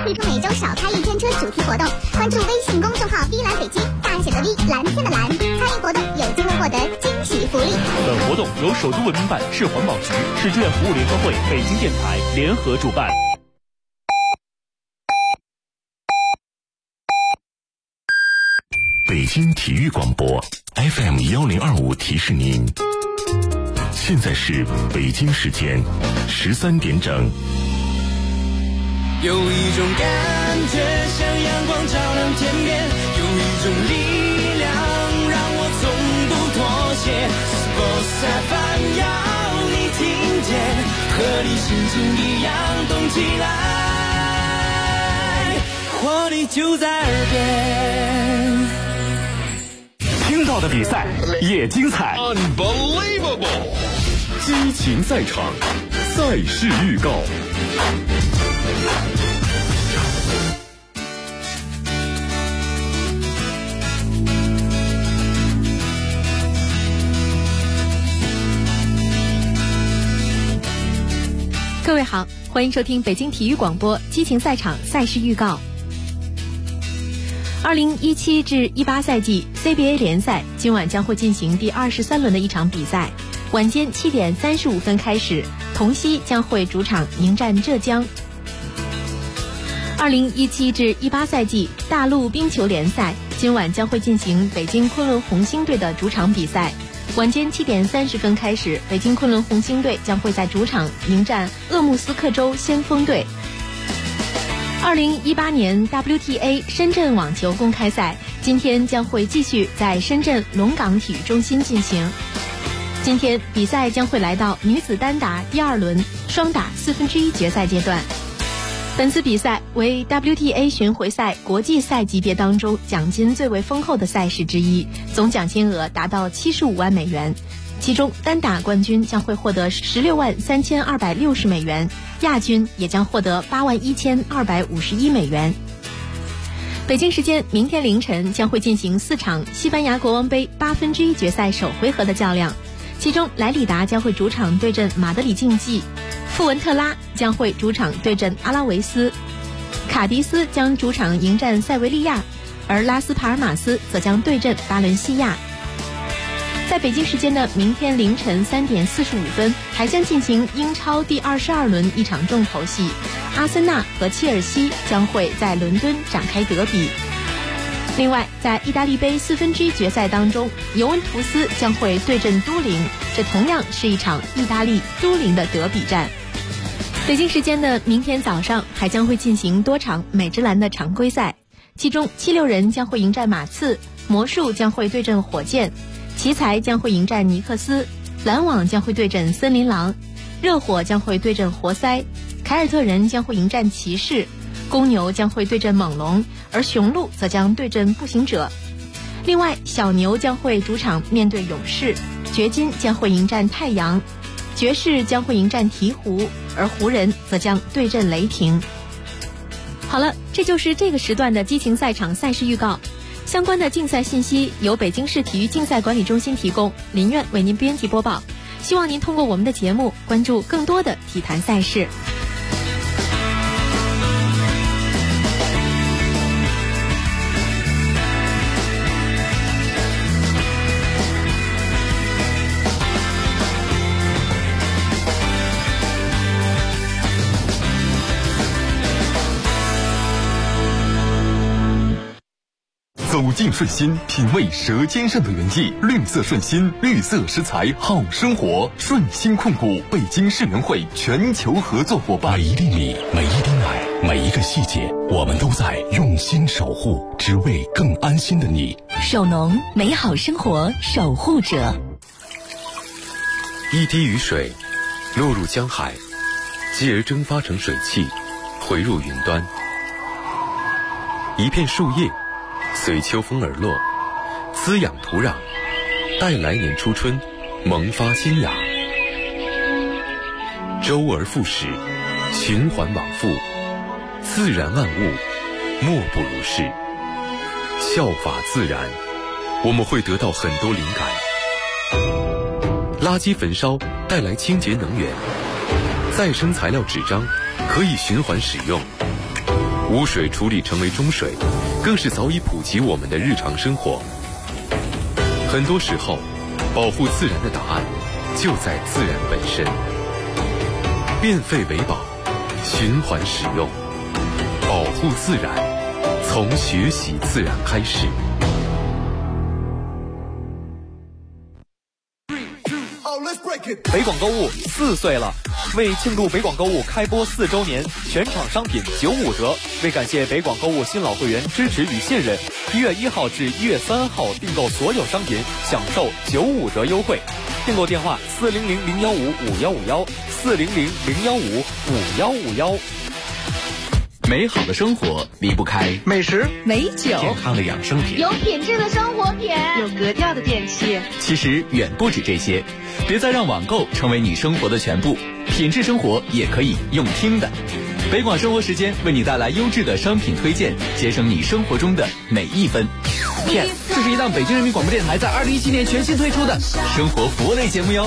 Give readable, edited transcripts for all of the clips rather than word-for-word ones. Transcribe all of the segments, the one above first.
推出每周少开一天车主题活动，关注微信公众号 V 蓝北京，大写的 V， 蓝天的蓝，参与活动有机会获得惊喜福利。 本活动由首都文明办、市环保局、市志愿服务联合会、北京电台联合主办。 北京体育广播 FM 1025提示您，现在是北京时间13点整。 有一种感觉像阳光照亮天边，有一种力量让我从不妥协。Sports FM 要你听见，和你心情一样动起来，活力就在耳边。 听到的比赛也精彩 ，Unbelievable！ 激情赛场，赛事预告。 各位好，欢迎收听北京体育广播激情赛场赛事预告。2017至18赛季 CBA 联赛今晚将会进行第23轮的一场比赛，晚间7点35分开始，同曦将会主场迎战浙江。2017至18赛季大陆冰球联赛今晚将会进行北京昆仑红星队的主场比赛，晚间7点30分开始，北京昆仑红星队将会在主场迎战鄂木斯克州先锋队。2018年 WTA 深圳网球公开赛今天将会继续在深圳龙岗体育中心进行。今天比赛将会来到女子单打第2轮双打1/4决赛阶段。本次比赛为 WTA 巡回赛国际赛级别当中奖金最为丰厚的赛事之一，总奖金额达到75万美元。其中单打冠军将会获得16万3260美元，亚军也将获得8万1251美元。北京时间明天凌晨将会进行4场西班牙国王杯1/8决赛首回合的较量，其中莱里达将会主场对阵马德里竞技，富文特拉将会主场对阵阿拉维斯，卡迪斯将主场迎战塞维利亚，而拉斯帕尔马斯则将对阵巴伦西亚。在北京时间的明天凌晨3点45分，还将进行英超第22轮一场重头戏，阿森纳和切尔西将会在伦敦展开德比。另外，在意大利杯1/4决赛当中，尤文图斯将会对阵都灵，这同样是一场意大利都灵的德比战。北京时间的明天早上还将会进行多场美职篮的常规赛，其中76人将会迎战马刺，魔术将会对阵火箭，奇才将会迎战尼克斯，篮网将会对阵森林狼，热火将会对阵活塞，凯尔特人将会迎战骑士，公牛将会对阵猛龙，而雄鹿则将对阵步行者。另外，小牛将会主场面对勇士，掘金将会迎战太阳，爵士将会迎战鹈鹕，而湖人则将对阵雷霆。好了，这就是这个时段的激情赛场赛事预告。相关的竞赛信息由北京市体育竞赛管理中心提供，林苑为您编辑播报。希望您通过我们的节目关注更多的体坛赛事。 走进顺心，品味舌尖上的原意。绿色顺心，绿色食材好生活。顺心控股，北京市联会全球合作伙伴。 每一粒米，每一滴奶，每一个细节，我们都在用心守护，只为更安心的你。 守农，美好生活守护者。 一滴雨水落入江海，继而蒸发成水汽，回入云端。一片树叶随秋风而落，滋养土壤，待来年初春萌发新芽。周而复始，循环往复，自然万物莫不如是。效法自然，我们会得到很多灵感。垃圾焚烧带来清洁能源，再生材料纸张可以循环使用。 污水处理成为中水，更是早已普及我们的日常生活。很多时候，保护自然的答案就在自然本身。变废为宝，循环使用，保护自然，从学习自然开始。 北广购物4岁了，为庆祝北广购物开播4周年，全场商品95折。为感谢北广购物新老会员支持与信任，1月1号至1月3号订购所有商品享受95折优惠。订购电话400-015-5151，400-015-5151。 美好的生活离不开美食、 美酒、 健康的养生品， 有品质的生活品， 有格调的电器。 其实远不止这些，别再让网购成为你生活的全部，品质生活也可以用听的。北广生活时间为你带来优质的商品推荐，节省你生活中的每一分。 Yes， 这是一档北京人民广播电台在2017年全新推出的生活服务类节目哟。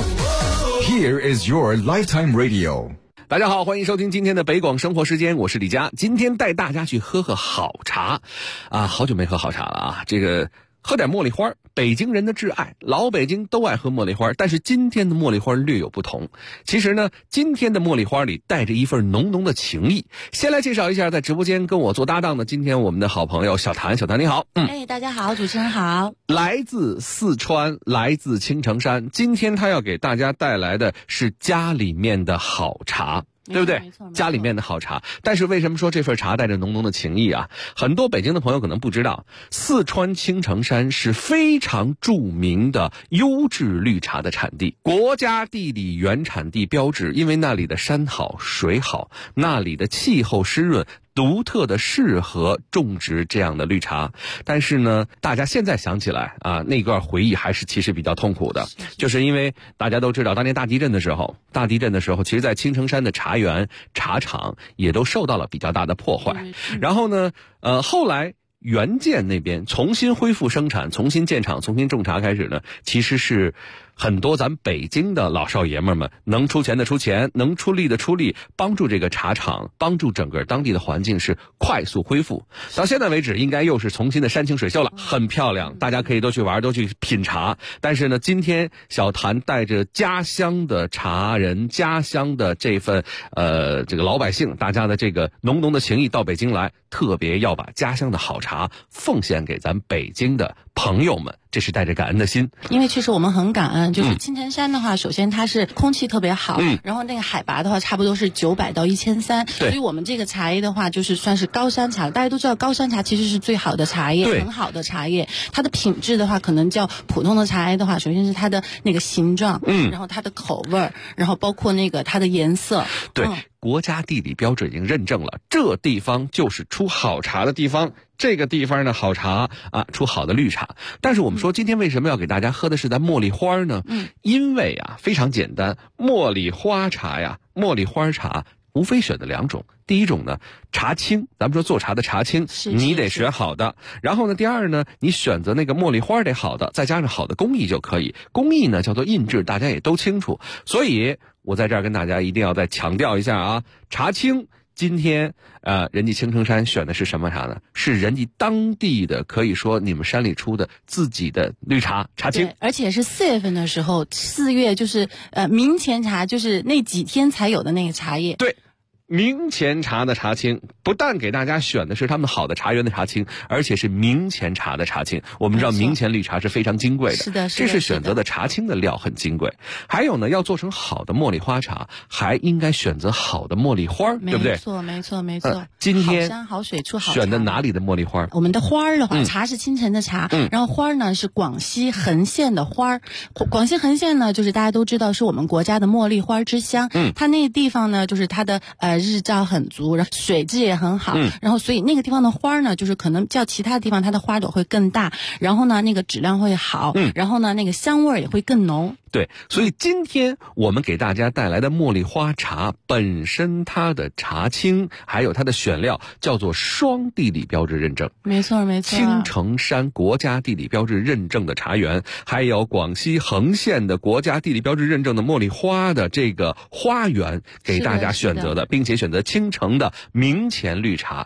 Here is your lifetime radio。 大家好，欢迎收听今天的北广生活时间，我是李佳。今天带大家去喝好茶啊，好久没喝好茶了啊，这个喝点茉莉花，北京人的挚爱，老北京都爱喝茉莉花，但是今天的茉莉花略有不同。其实呢，今天的茉莉花里带着一份浓浓的情谊。先来介绍一下在直播间跟我做搭档的今天我们的好朋友小谭。小谭你好。 大家好，主持人好。 来自四川，来自青城山，今天他要给大家带来的是家里面的好茶，对不对？家里面的好茶。但是为什么说这份茶带着浓浓的情谊啊？很多北京的朋友可能不知道，四川青城山是非常著名的优质绿茶的产地，国家地理原产地标志，因为那里的山好水好，那里的气候湿润，独特的适合种植这样的绿茶。但是呢，大家现在想起来啊，那段回忆还是其实比较痛苦的，就是因为大家都知道当年大地震的时候，其实在青城山的茶园茶厂也都受到了比较大的破坏。然后呢后来原建那边重新恢复生产，重新建厂，重新种茶开始呢，其实是很多咱北京的老少爷们们能出钱的出钱，能出力的出力，帮助这个茶厂，帮助整个当地的环境是快速恢复。到现在为止应该又是重新的山清水秀了，很漂亮，大家可以都去玩，都去品茶。但是呢，今天小谭带着家乡的茶人，家乡的这份这个老百姓，大家的这个浓浓的情谊到北京来，特别要把家乡的好茶奉献给咱北京的朋友们，这是带着感恩的心。 因为确实我们很感恩，就是青城山的话，首先它是空气特别好，然后那个海拔的话差不多是900到1300，所以我们这个茶叶的话就是算是高山茶。大家都知道高山茶其实是最好的茶叶，很好的茶叶，它的品质的话可能较普通的茶叶的话，首先是它的那个形状，然后它的口味，然后包括那个它的颜色。 对，国家地理标志已经认证了，这地方就是出好茶的地方，这个地方呢好茶啊，出好的绿茶。但是我们说今天为什么要给大家喝的是咱茉莉花呢？因为啊非常简单，茉莉花茶呀，茉莉花茶无非选的2种。第一种呢，茶青，咱们说做茶的茶青，你得选好的。然后呢，第二呢，你选择那个茉莉花得好的，再加上好的工艺就可以。工艺呢叫做印制，大家也都清楚。所以我在这儿跟大家一定要再强调一下啊，茶青今天人家青城山选的是什么茶呢？是人家当地的，可以说你们山里出的自己的绿茶，茶青。 而且是4月份的时候，4月就是明前茶，就是那几天才有的那个茶叶。 对。明前茶的茶青，不但给大家选的是他们好的茶园的茶青，而且是明前茶的茶青。我们知道明前绿茶是非常金贵的， 是的， 这是选择的茶青的料很金贵。还有呢，要做成好的茉莉花茶，还应该选择好的茉莉花，对不对？ 没错。 今天好山好水出好茶。 选的哪里的茉莉花？ 我们的花儿的话，茶是青城的茶，然后花儿呢是广西横县的花儿。广西横县呢，就是大家都知道是我们国家的茉莉花之乡。它那个地方呢，就是它的日照很足，然后水质也很好，然后所以那个地方的花呢，就是可能较其他地方它的花朵会更大，然后呢那个质量会好，然后呢那个香味也会更浓。 对，所以今天我们给大家带来的茉莉花茶本身它的茶青还有它的选料叫做双地理标志认证。 没错。 青城山国家地理标志认证的茶园，还有广西横县的国家地理标志认证的茉莉花的这个花园给大家选择的，并且选择青城的明前绿茶。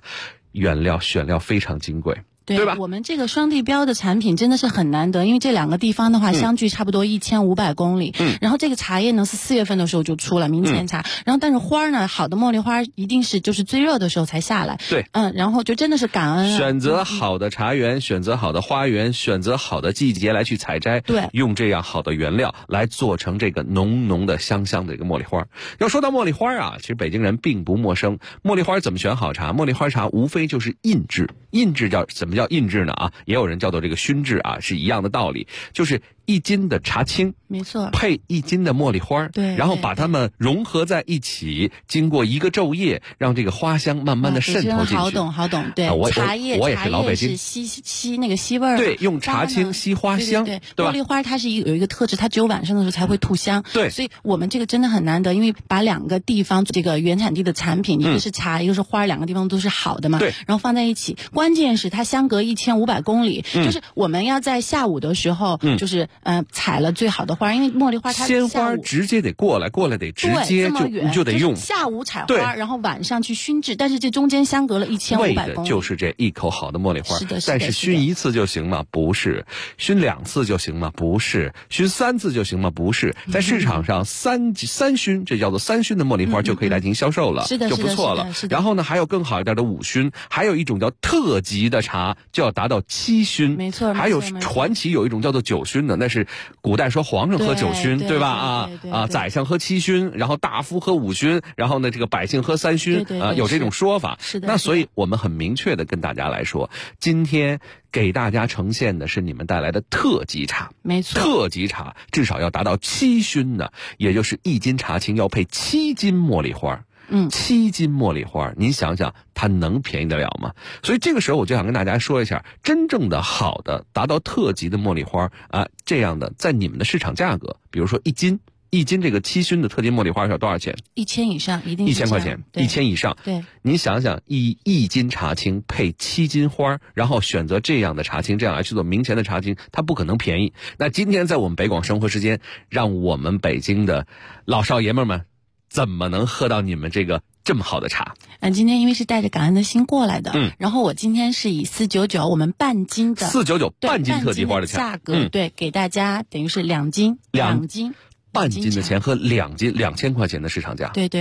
原料选料非常金贵。对吧？ 我们这个双地标的产品真的是很难得，因为这两个地方的话相距差不多1500公里。然后这个茶叶呢是4月份的时候就出了明前茶，然后但是花呢，好的茉莉花一定是就是最热的时候才下来。 对， 然后就真的是感恩选择好的茶园，选择好的花园，选择好的季节来去采摘， 对， 用这样好的原料来做成这个浓浓的香香的这个茉莉花。要说到茉莉花啊，其实北京人并不陌生。茉莉花怎么选好茶？茉莉花茶无非就是印制，印制怎么叫印制呢？也有人叫做这个熏制啊，是一样的道理，就是1斤的茶青， 没错， 配1斤的茉莉花， 对， 然后把它们融合在一起，经过1个昼夜，让这个花香慢慢的渗透进去。 好懂，对，茶叶我也是老北京， 是吸那个吸味儿， 对，用茶青吸花香， 对， 吧？ 茉莉花它是有一个特质，它只有晚上的时候才会吐香， 对， 所以我们这个真的很难得，因为把2个地方这个原产地的产品，一个是茶，一个是花，2个地方都是好的嘛， 对， 然后放在一起，关键是它相隔1500公里，就是我们要在下午的时候，就是采了最好的花，因为茉莉花它鲜花直接得过来得直接就得用， 就是下午采花，然后晚上去熏制，但是这中间相隔了1500公里， 为的就是这一口好的茉莉花。 是的， 但是熏1次就行吗？不是。熏2次就行吗？不是。熏3次就行吗？不是。在市场上三熏，这叫做3熏的茉莉花就可以来进行销售了， 是的， 就不错了。然后呢，还有更好一点的5熏，还有一种叫特级的茶就要达到7熏， 没错。 还有传奇有一种叫做9熏的，那是古代说皇上喝9熏，对吧？宰相喝7熏，然后大夫喝5熏，然后呢这个百姓喝3熏，有这种说法。 是的。 那所以我们很明确的跟大家来说，今天给大家呈现的是你们带来的特级茶， 没错。 特级茶至少要达到7熏的，也就是1斤茶青要配7斤茉莉花。7斤茉莉花，您想想它能便宜得了吗？所以这个时候我就想跟大家说一下，真正的好的达到特级的茉莉花这样的在你们的市场价格，比如说1斤这个7熏的特级茉莉花要多少钱 ？1000以上，一定是 1000块钱，1000以上。 对， 您想想，一斤茶青配7斤花，然后选择这样的茶青，这样来去做明前的茶青，它不可能便宜。那今天在我们北广生活时间，让我们北京的老少爷们们怎么能喝到你们这个这么好的茶？ 今天因为是带着感恩的心过来的，然后我今天是以499我们半斤的 499半斤特级花的价格，对，给大家等于是2斤， 半斤的钱和2斤2000块钱的市场价。 对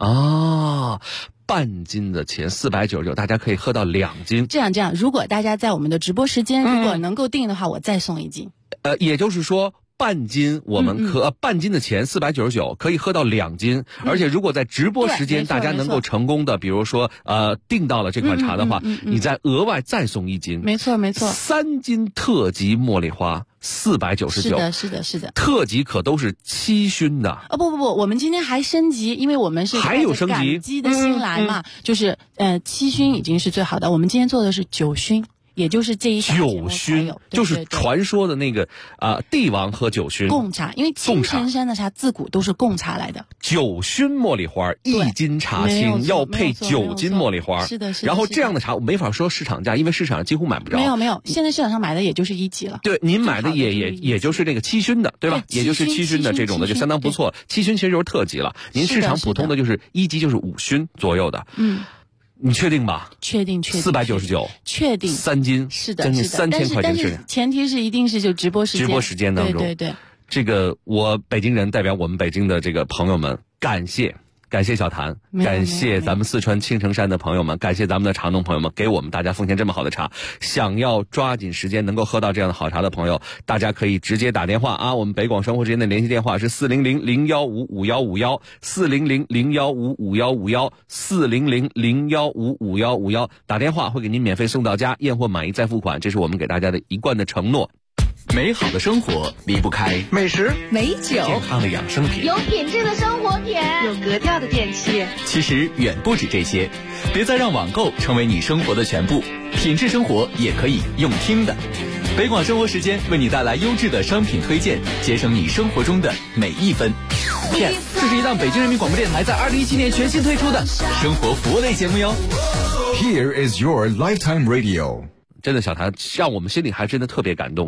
半斤的钱499，大家可以喝到2斤。 这样，如果大家在我们的直播时间如果能够订的话，我再送1斤。 也就是说。半斤我们半斤的钱499可以喝到2斤，而且如果在直播时间大家能够成功的，比如说订到了这款茶的话，你再额外再送1斤。 没错 ，3斤特级茉莉花499。 是的。 特级可都是7熏的。 不，我们今天还升级，因为我们是还有升级， 感激的心来嘛，就是7熏已经是最好的，我们今天做的是9熏。也就是这一 9熏，就是传说的那个帝王喝9熏贡茶，因为青城山的茶自古都是贡茶来的。 9熏茉莉花1斤茶青要配9斤茉莉花， 是的。 然后这样的茶我没法说市场价，因为市场上几乎买不着。 没有，现在市场上买的也就是1级了。 对，您买的也就是这个7熏的，对吧？也就是7熏的这种的就相当不错。7熏其实就是特级了，您市场普通的就是1级就是5熏左右的。你确定吧？ 确定。 499， 确定。 3斤， 是的， 将近3000块钱是的。前提是一定是就直播时间当中。 对。 这个我北京人代表我们北京的这个朋友们，感谢小谭，感谢咱们四川青城山的朋友们，感谢咱们的茶农朋友们，给我们大家奉献这么好的茶。想要抓紧时间能够喝到这样的好茶的朋友，大家可以直接打电话我们北广生活之间的联系电话是400-015-5151，400-015-5151，400-015-5151，打电话会给您免费送到家，验货满意再付款，这是我们给大家的一贯的承诺。 美好的生活离不开美食、 美酒、 健康的养生品、 有品质的生活品、 有格调的电器。 其实远不止这些，别再让网购成为你生活的全部，品质生活也可以用听的。北广生活时间为你带来优质的商品推荐，节省你生活中的每一分。Yes， 这是一档北京人民广播电台在2017年全新推出的生活服务类节目哟。 Here is your lifetime radio。 真的，小谭让我们心里还真的特别感动的。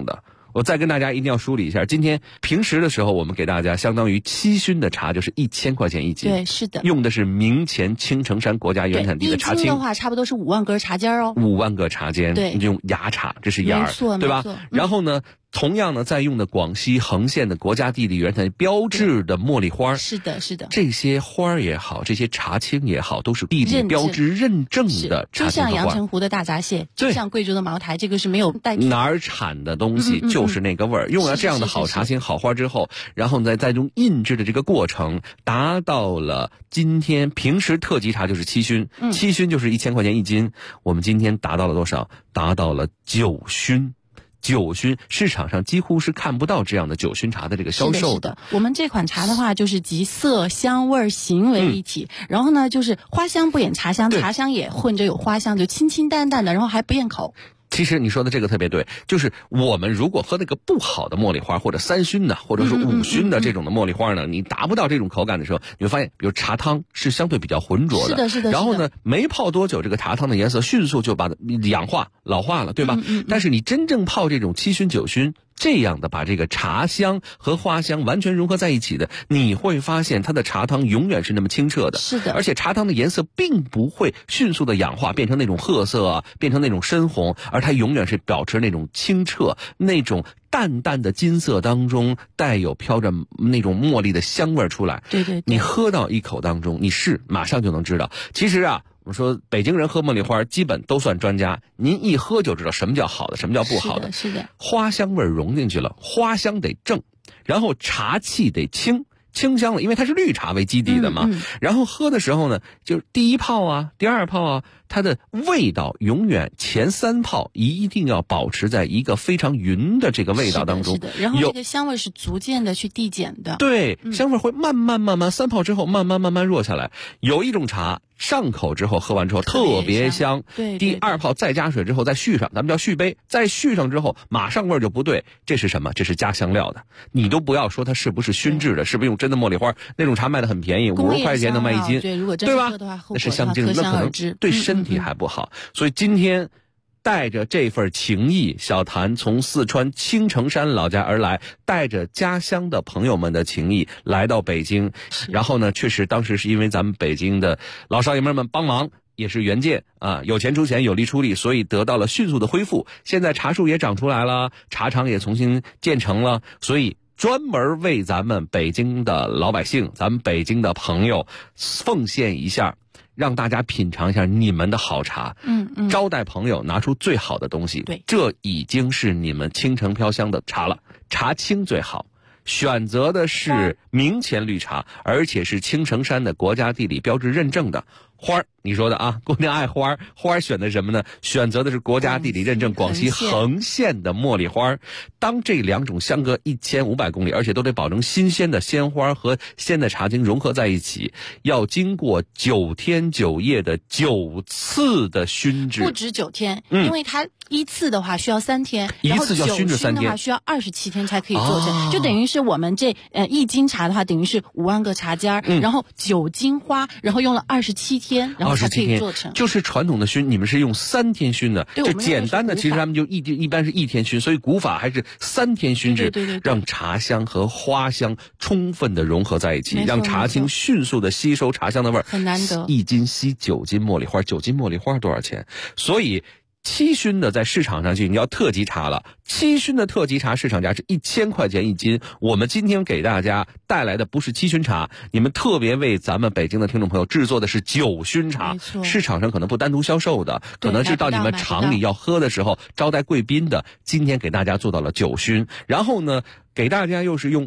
我再跟大家一定要梳理一下，今天平时的时候我们给大家相当于7熏的茶就是1000块钱一斤。 对，是的。 用的是明前青城山国家原产地的茶青。 一斤的话差不多是5万根茶尖哦。 5万个茶尖。 对。 用芽茶，这是芽，对吧？然后呢，同样呢，在用的广西横县的国家地理原产地标志的茉莉花。 是的，是的。 这些花也好，这些茶青也好，都是地理标志认证的茶青花。 就像阳澄湖的大闸蟹，就像贵州的茅台，这个是没有代替。 哪儿产的东西就是那个味儿。用了这样的好茶青、好花之后，然后呢，再用印制的这个过程，达到了今天平时特级茶就是7熏，7熏就是1000块钱一斤。我们今天达到了多少？达到了9熏。9熏市场上几乎是看不到这样的9熏茶的这个销售的。 我们这款茶的话，就是集色香味形为一体，然后呢，就是花香不掩茶香，茶香也混着有花香，就清清淡淡的，然后还不厌口。 其实你说的这个特别对，就是我们如果喝那个不好的茉莉花，或者3熏的，或者是5熏的这种的茉莉花呢，你达不到这种口感的时候，你会发现，比如茶汤是相对比较浑浊的， 是的，是的。 然后呢，没泡多久，这个茶汤的颜色迅速就把它氧化、老化了，对吧？但是你真正泡这种7熏、9熏。这样的把这个茶香和花香完全融合在一起的，你会发现它的茶汤永远是那么清澈的。 是的， 而且茶汤的颜色并不会迅速的氧化变成那种褐色啊，变成那种深红，而它永远是保持那种清澈，那种淡淡的金色当中带有飘着那种茉莉的香味出来。 对对对， 你喝到一口当中，你马上就能知道。其实啊，我说北京人喝茉莉花基本都算专家，您一喝就知道什么叫好的，什么叫不好的。 是的， 花香味融进去了，花香得正，然后茶气得清香了，因为它是绿茶为基底的嘛。然后喝的时候呢，就是第一泡啊，第二泡啊，它的味道永远前3泡一定要保持在一个非常匀的这个味道当中。 是的，然后这个香味是逐渐的去递减的。 对，香味会慢慢3泡之后慢慢弱下来。有一种茶上口之后喝完之后特别香， 对， 第2泡再加水之后再续上，咱们叫续杯，再续上之后马上味儿就不对。这是什么？这是加香料的。你都不要说它是不是熏制的，是不是用真的茉莉花？那种茶卖的很便宜，50块钱能卖1斤， 对，如果真对吧？ 喝的话， 那是相竞争，那可能对身体还不好。所以今天带着这份情谊，小谭从四川青城山老家而来，带着家乡的朋友们的情谊来到北京。然后呢，确实当时是因为咱们北京的老少爷们帮忙，也是援建啊，有钱出钱，有力出力，所以得到了迅速的恢复。现在茶树也长出来了，茶厂也重新建成了，所以专门为咱们北京的老百姓，咱们北京的朋友奉献一下，让大家品尝一下你们的好茶。招待朋友拿出最好的东西。 对， 这已经是你们倾城飘香的茶了。茶青最好，选择的是明前绿茶，而且是青城山的国家地理标志认证的。花儿，你说的啊，姑娘爱花儿，花儿选的什么呢？选择的是国家地理认证广西横县的茉莉花。当这2种相隔1500公里，而且都得保证新鲜的鲜花和鲜的茶精融合在一起，要经过9天9夜的9次的熏制。 不止9天，因为它一次的话需要3天， 一次要熏制3天， 9熏的话需要27天才可以做成，就等于是我们这1斤茶的话，等于是5万个茶尖然后9斤花，然后用了27天，然后才可以做成。 就是传统的熏，你们是用3天熏的，就简单的，其实他们就一般是1天熏，所以古法还是3天熏制， 对， 让茶香和花香充分的融合在一起，让茶青迅速的吸收茶香的味儿， 很难得。 1斤吸9斤茉莉花，9斤茉莉花多少钱？所以7熏的在市场上去，你要特级茶了。7熏的特级茶市场价是1000块钱1斤。我们今天给大家带来的不是7熏茶，你们特别为咱们北京的听众朋友制作的是9熏茶。市场上可能不单独销售的，可能是到你们厂里要喝的时候招待贵宾的。今天给大家做到了9熏，然后呢，给大家又是用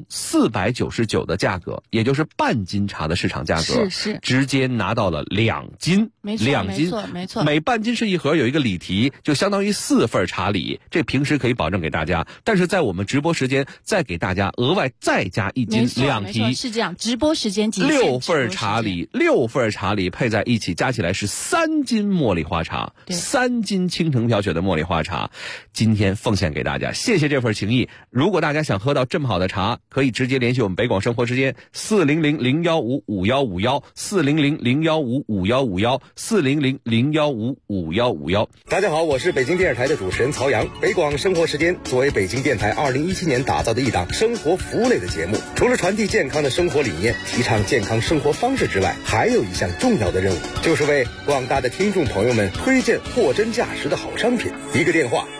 499的价格，也就是半斤茶的市场价格， 是直接拿到了2斤， 没错 2斤， 没错， 每半斤是一盒，有一个礼题，就相当于4份茶礼，这平时可以保证给大家，但是在我们直播时间再给大家额外再加1斤2提， 是这样，直播时间 6份茶礼，6份茶礼配在一起，加起来是3斤茉莉花茶，3斤青城飘雪的茉莉花茶，今天奉献给大家，谢谢这份情谊。如果大家想喝到这么好的茶，可以直接联系我们北广生活时间400-015-5151，400-015-5151，400-015-5151。 大家好，我是北京电视台的主持人曹阳。北广生活时间作为北京电台2017年打造的一档生活服务类的节目，除了传递健康的生活理念，提倡健康生活方式之外，还有一项重要的任务，就是为广大的听众朋友们推荐货真价实的好商品。一个电话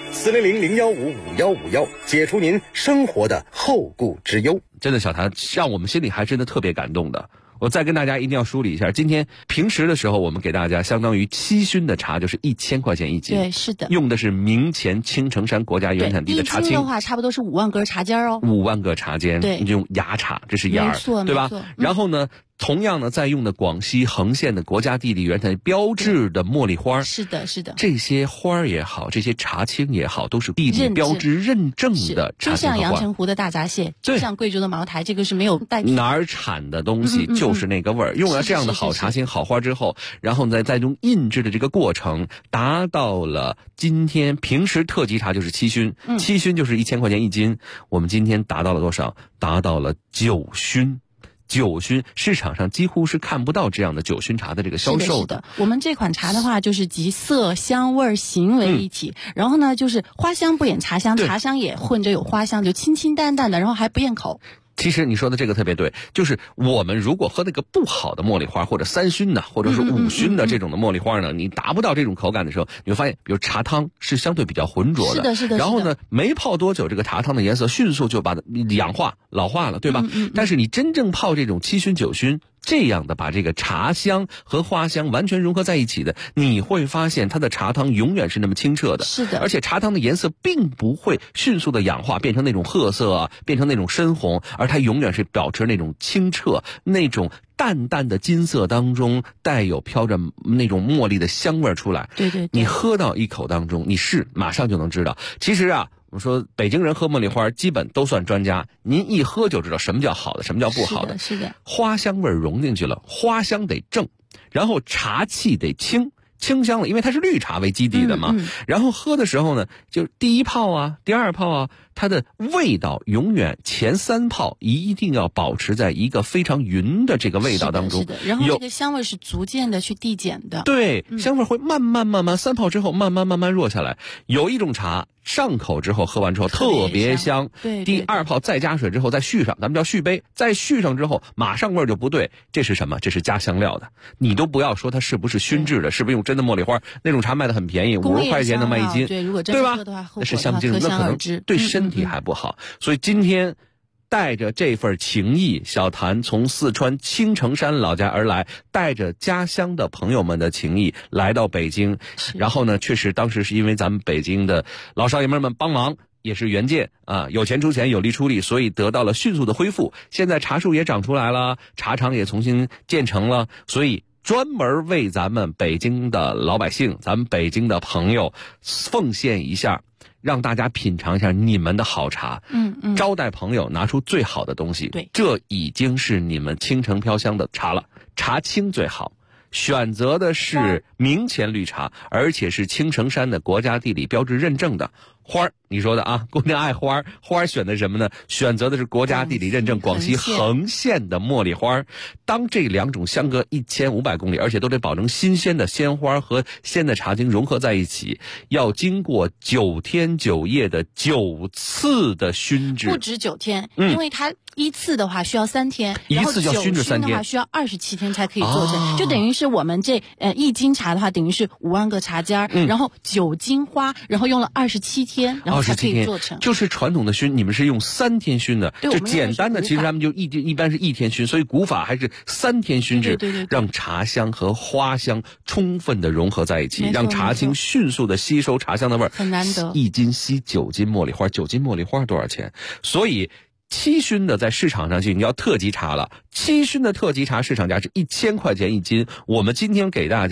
400-015-5151，解除您生活的后顾之忧。 真的，小谭让我们心里还真的特别感动的。我再跟大家一定要梳理一下，今天平时的时候我们给大家相当于7熏的茶，就是1000块钱一斤。 对，是的， 用的是明前青城山国家原产地的茶青。 一斤的话差不多是5万根茶尖哦。 5万个茶尖， 对， 你就用芽茶，这是芽，对吧？然后呢，同样呢，在用的广西横县的国家地理原产地标志的茉莉花。 是的，是的。 这些花儿也好，这些茶青也好，都是地理标志认证的茶青和花。 就像阳澄湖的大闸蟹，就像贵州的茅台，这个是没有代替。 哪儿产的东西就是那个味儿。用了这样的好茶青、好花之后，然后再用印制的这个过程，达到了今天平时特级茶就是7熏，7熏就是1000块钱一斤。我们今天达到了多少？达到了9熏。9熏市场上几乎是看不到这样的9熏茶的这个销售的。 我们这款茶的话，就是集色香味形为一体，然后呢，就是花香不掩茶香，茶香也混着有花香，就清清淡淡的，然后还不厌口。 其实你说的这个特别对，就是我们如果喝那个不好的茉莉花，或者3熏的，或者是5熏的这种的茉莉花呢，你达不到这种口感的时候，你会发现，比如茶汤是相对比较浑浊的， 是的，是的。 然后呢，没泡多久，这个茶汤的颜色迅速就把它氧化、老化了，对吧？但是你真正泡这种7熏、9熏。这样的把这个茶香和花香完全融合在一起的，你会发现它的茶汤永远是那么清澈的。 是的， 而且茶汤的颜色并不会迅速的氧化变成那种褐色啊，变成那种深红，而它永远是保持那种清澈，那种淡淡的金色当中带有飘着那种茉莉的香味出来。 对对， 你喝到一口当中，你马上就能知道。其实啊，我们说北京人喝茉莉花基本都算专家，您一喝就知道什么叫好的，什么叫不好的。 是的， 花香味融进去了，花香得正，然后茶气得清香了，因为它是绿茶为基底的嘛。然后喝的时候呢，就第1泡啊，第2泡啊，它的味道永远前3泡一定要保持在一个非常匀的这个味道当中。 是的，然后这个香味是逐渐的去递减的。 对，香味会慢慢3泡之后慢慢弱下来。有一种茶上口之后喝完之后特别香， 对， 第2泡再加水之后再续上，咱们叫续杯，再续上之后马上味儿就不对。这是什么？这是加香料的。你都不要说它是不是熏制的，是不是用真的茉莉花？那种茶卖的很便宜，50块钱能卖1斤， 对，如果真喝的话， 那是香精，那可能对身体还不好。所以今天带着这份情谊，小谭从四川青城山老家而来，带着家乡的朋友们的情谊来到北京。然后呢，确实当时是因为咱们北京的老少爷们帮忙，也是援建啊，有钱出钱，有力出力，所以得到了迅速的恢复。现在茶树也长出来了，茶厂也重新建成了，所以专门为咱们北京的老百姓，咱们北京的朋友奉献一下，让大家品尝一下你们的好茶。招待朋友拿出最好的东西。 对， 这已经是你们青城飘香的茶了。茶青最好，选择的是明前绿茶，而且是青城山的国家地理标志认证的。花儿，你说的啊，姑娘爱花儿，花儿选的什么呢？选择的是国家地理认证广西横县的茉莉花。当这2种相隔1500公里，而且都得保证新鲜的鲜花和鲜的茶精融合在一起，要经过9天9夜的9次的熏制， 不止9天，因为它一次的话需要3天， 一次就要熏制3天， 的话需要27天才可以做成，就等于是我们这1斤茶的话，等于是5万个茶尖，然后9斤花，然后用了27天，然后才可以做成。 就是传统的熏，你们是用3天熏的，就简单的其实他们就一般是1天熏，所以古法还是3天熏制， 对， 让茶香和花香充分的融合在一起，让茶青迅速的吸收茶香的味儿， 很难得。 1斤吸9斤茉莉花，9斤茉莉花多少钱？所以7熏的在市场上就已经叫特级茶了，7熏的特级茶市场价是1000块钱1斤。我们今天给大家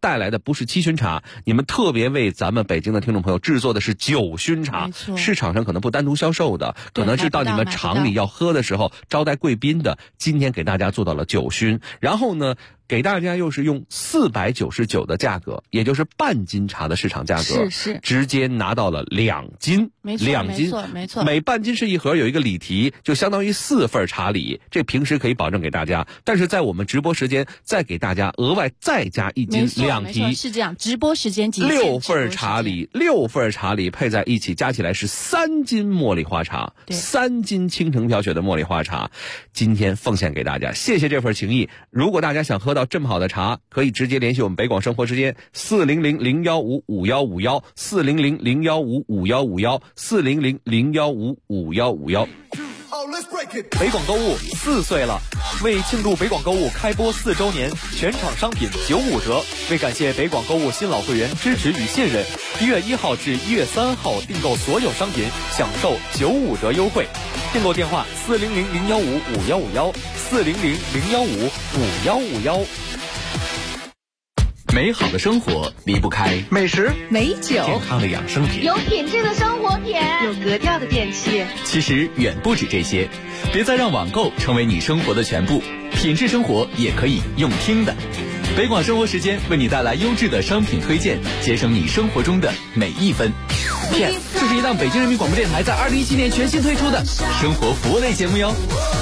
带来的不是7熏茶，你们特别为咱们北京的听众朋友制作的是9熏茶，市场上可能不单独销售的，可能是到你们厂里要喝的时候招待贵宾的，今天给大家做到了9熏，然后呢给大家又是用499的价格，也就是半斤茶的市场价格， 是直接拿到了2斤，2斤， 没错， 每半斤是一盒，有一个礼提，就相当于4份茶礼，这平时可以保证给大家，但是在我们直播时间再给大家额外再加1斤2提， 是这样，直播时间 6份茶礼配在一起，加起来是3斤茉莉花茶，3斤倾城飘雪的茉莉花茶，今天奉献给大家，谢谢这份情谊。如果大家想喝到这么好的茶，可以直接联系我们北广生活时间400-015-5151 400-015-5151 400-015-5151。 北广购物4岁了，为庆祝北广购物开播4周年，全场商品95折。为感谢北广购物新老会员支持与信任，1月1号至1月3号订购所有商品享受95折优惠。订购电话400-015-5151 400-015-5151。 美好的生活离不开美食、 美酒、 健康的养生品、 有品质的生活品、 有格调的电器。 其实远不止这些，别再让网购成为你生活的全部，品质生活也可以用听的。北广生活时间为你带来优质的商品推荐，节省你生活中的每一分。 这是一档北京人民广播电台在2017年全新推出的生活服务类节目哟。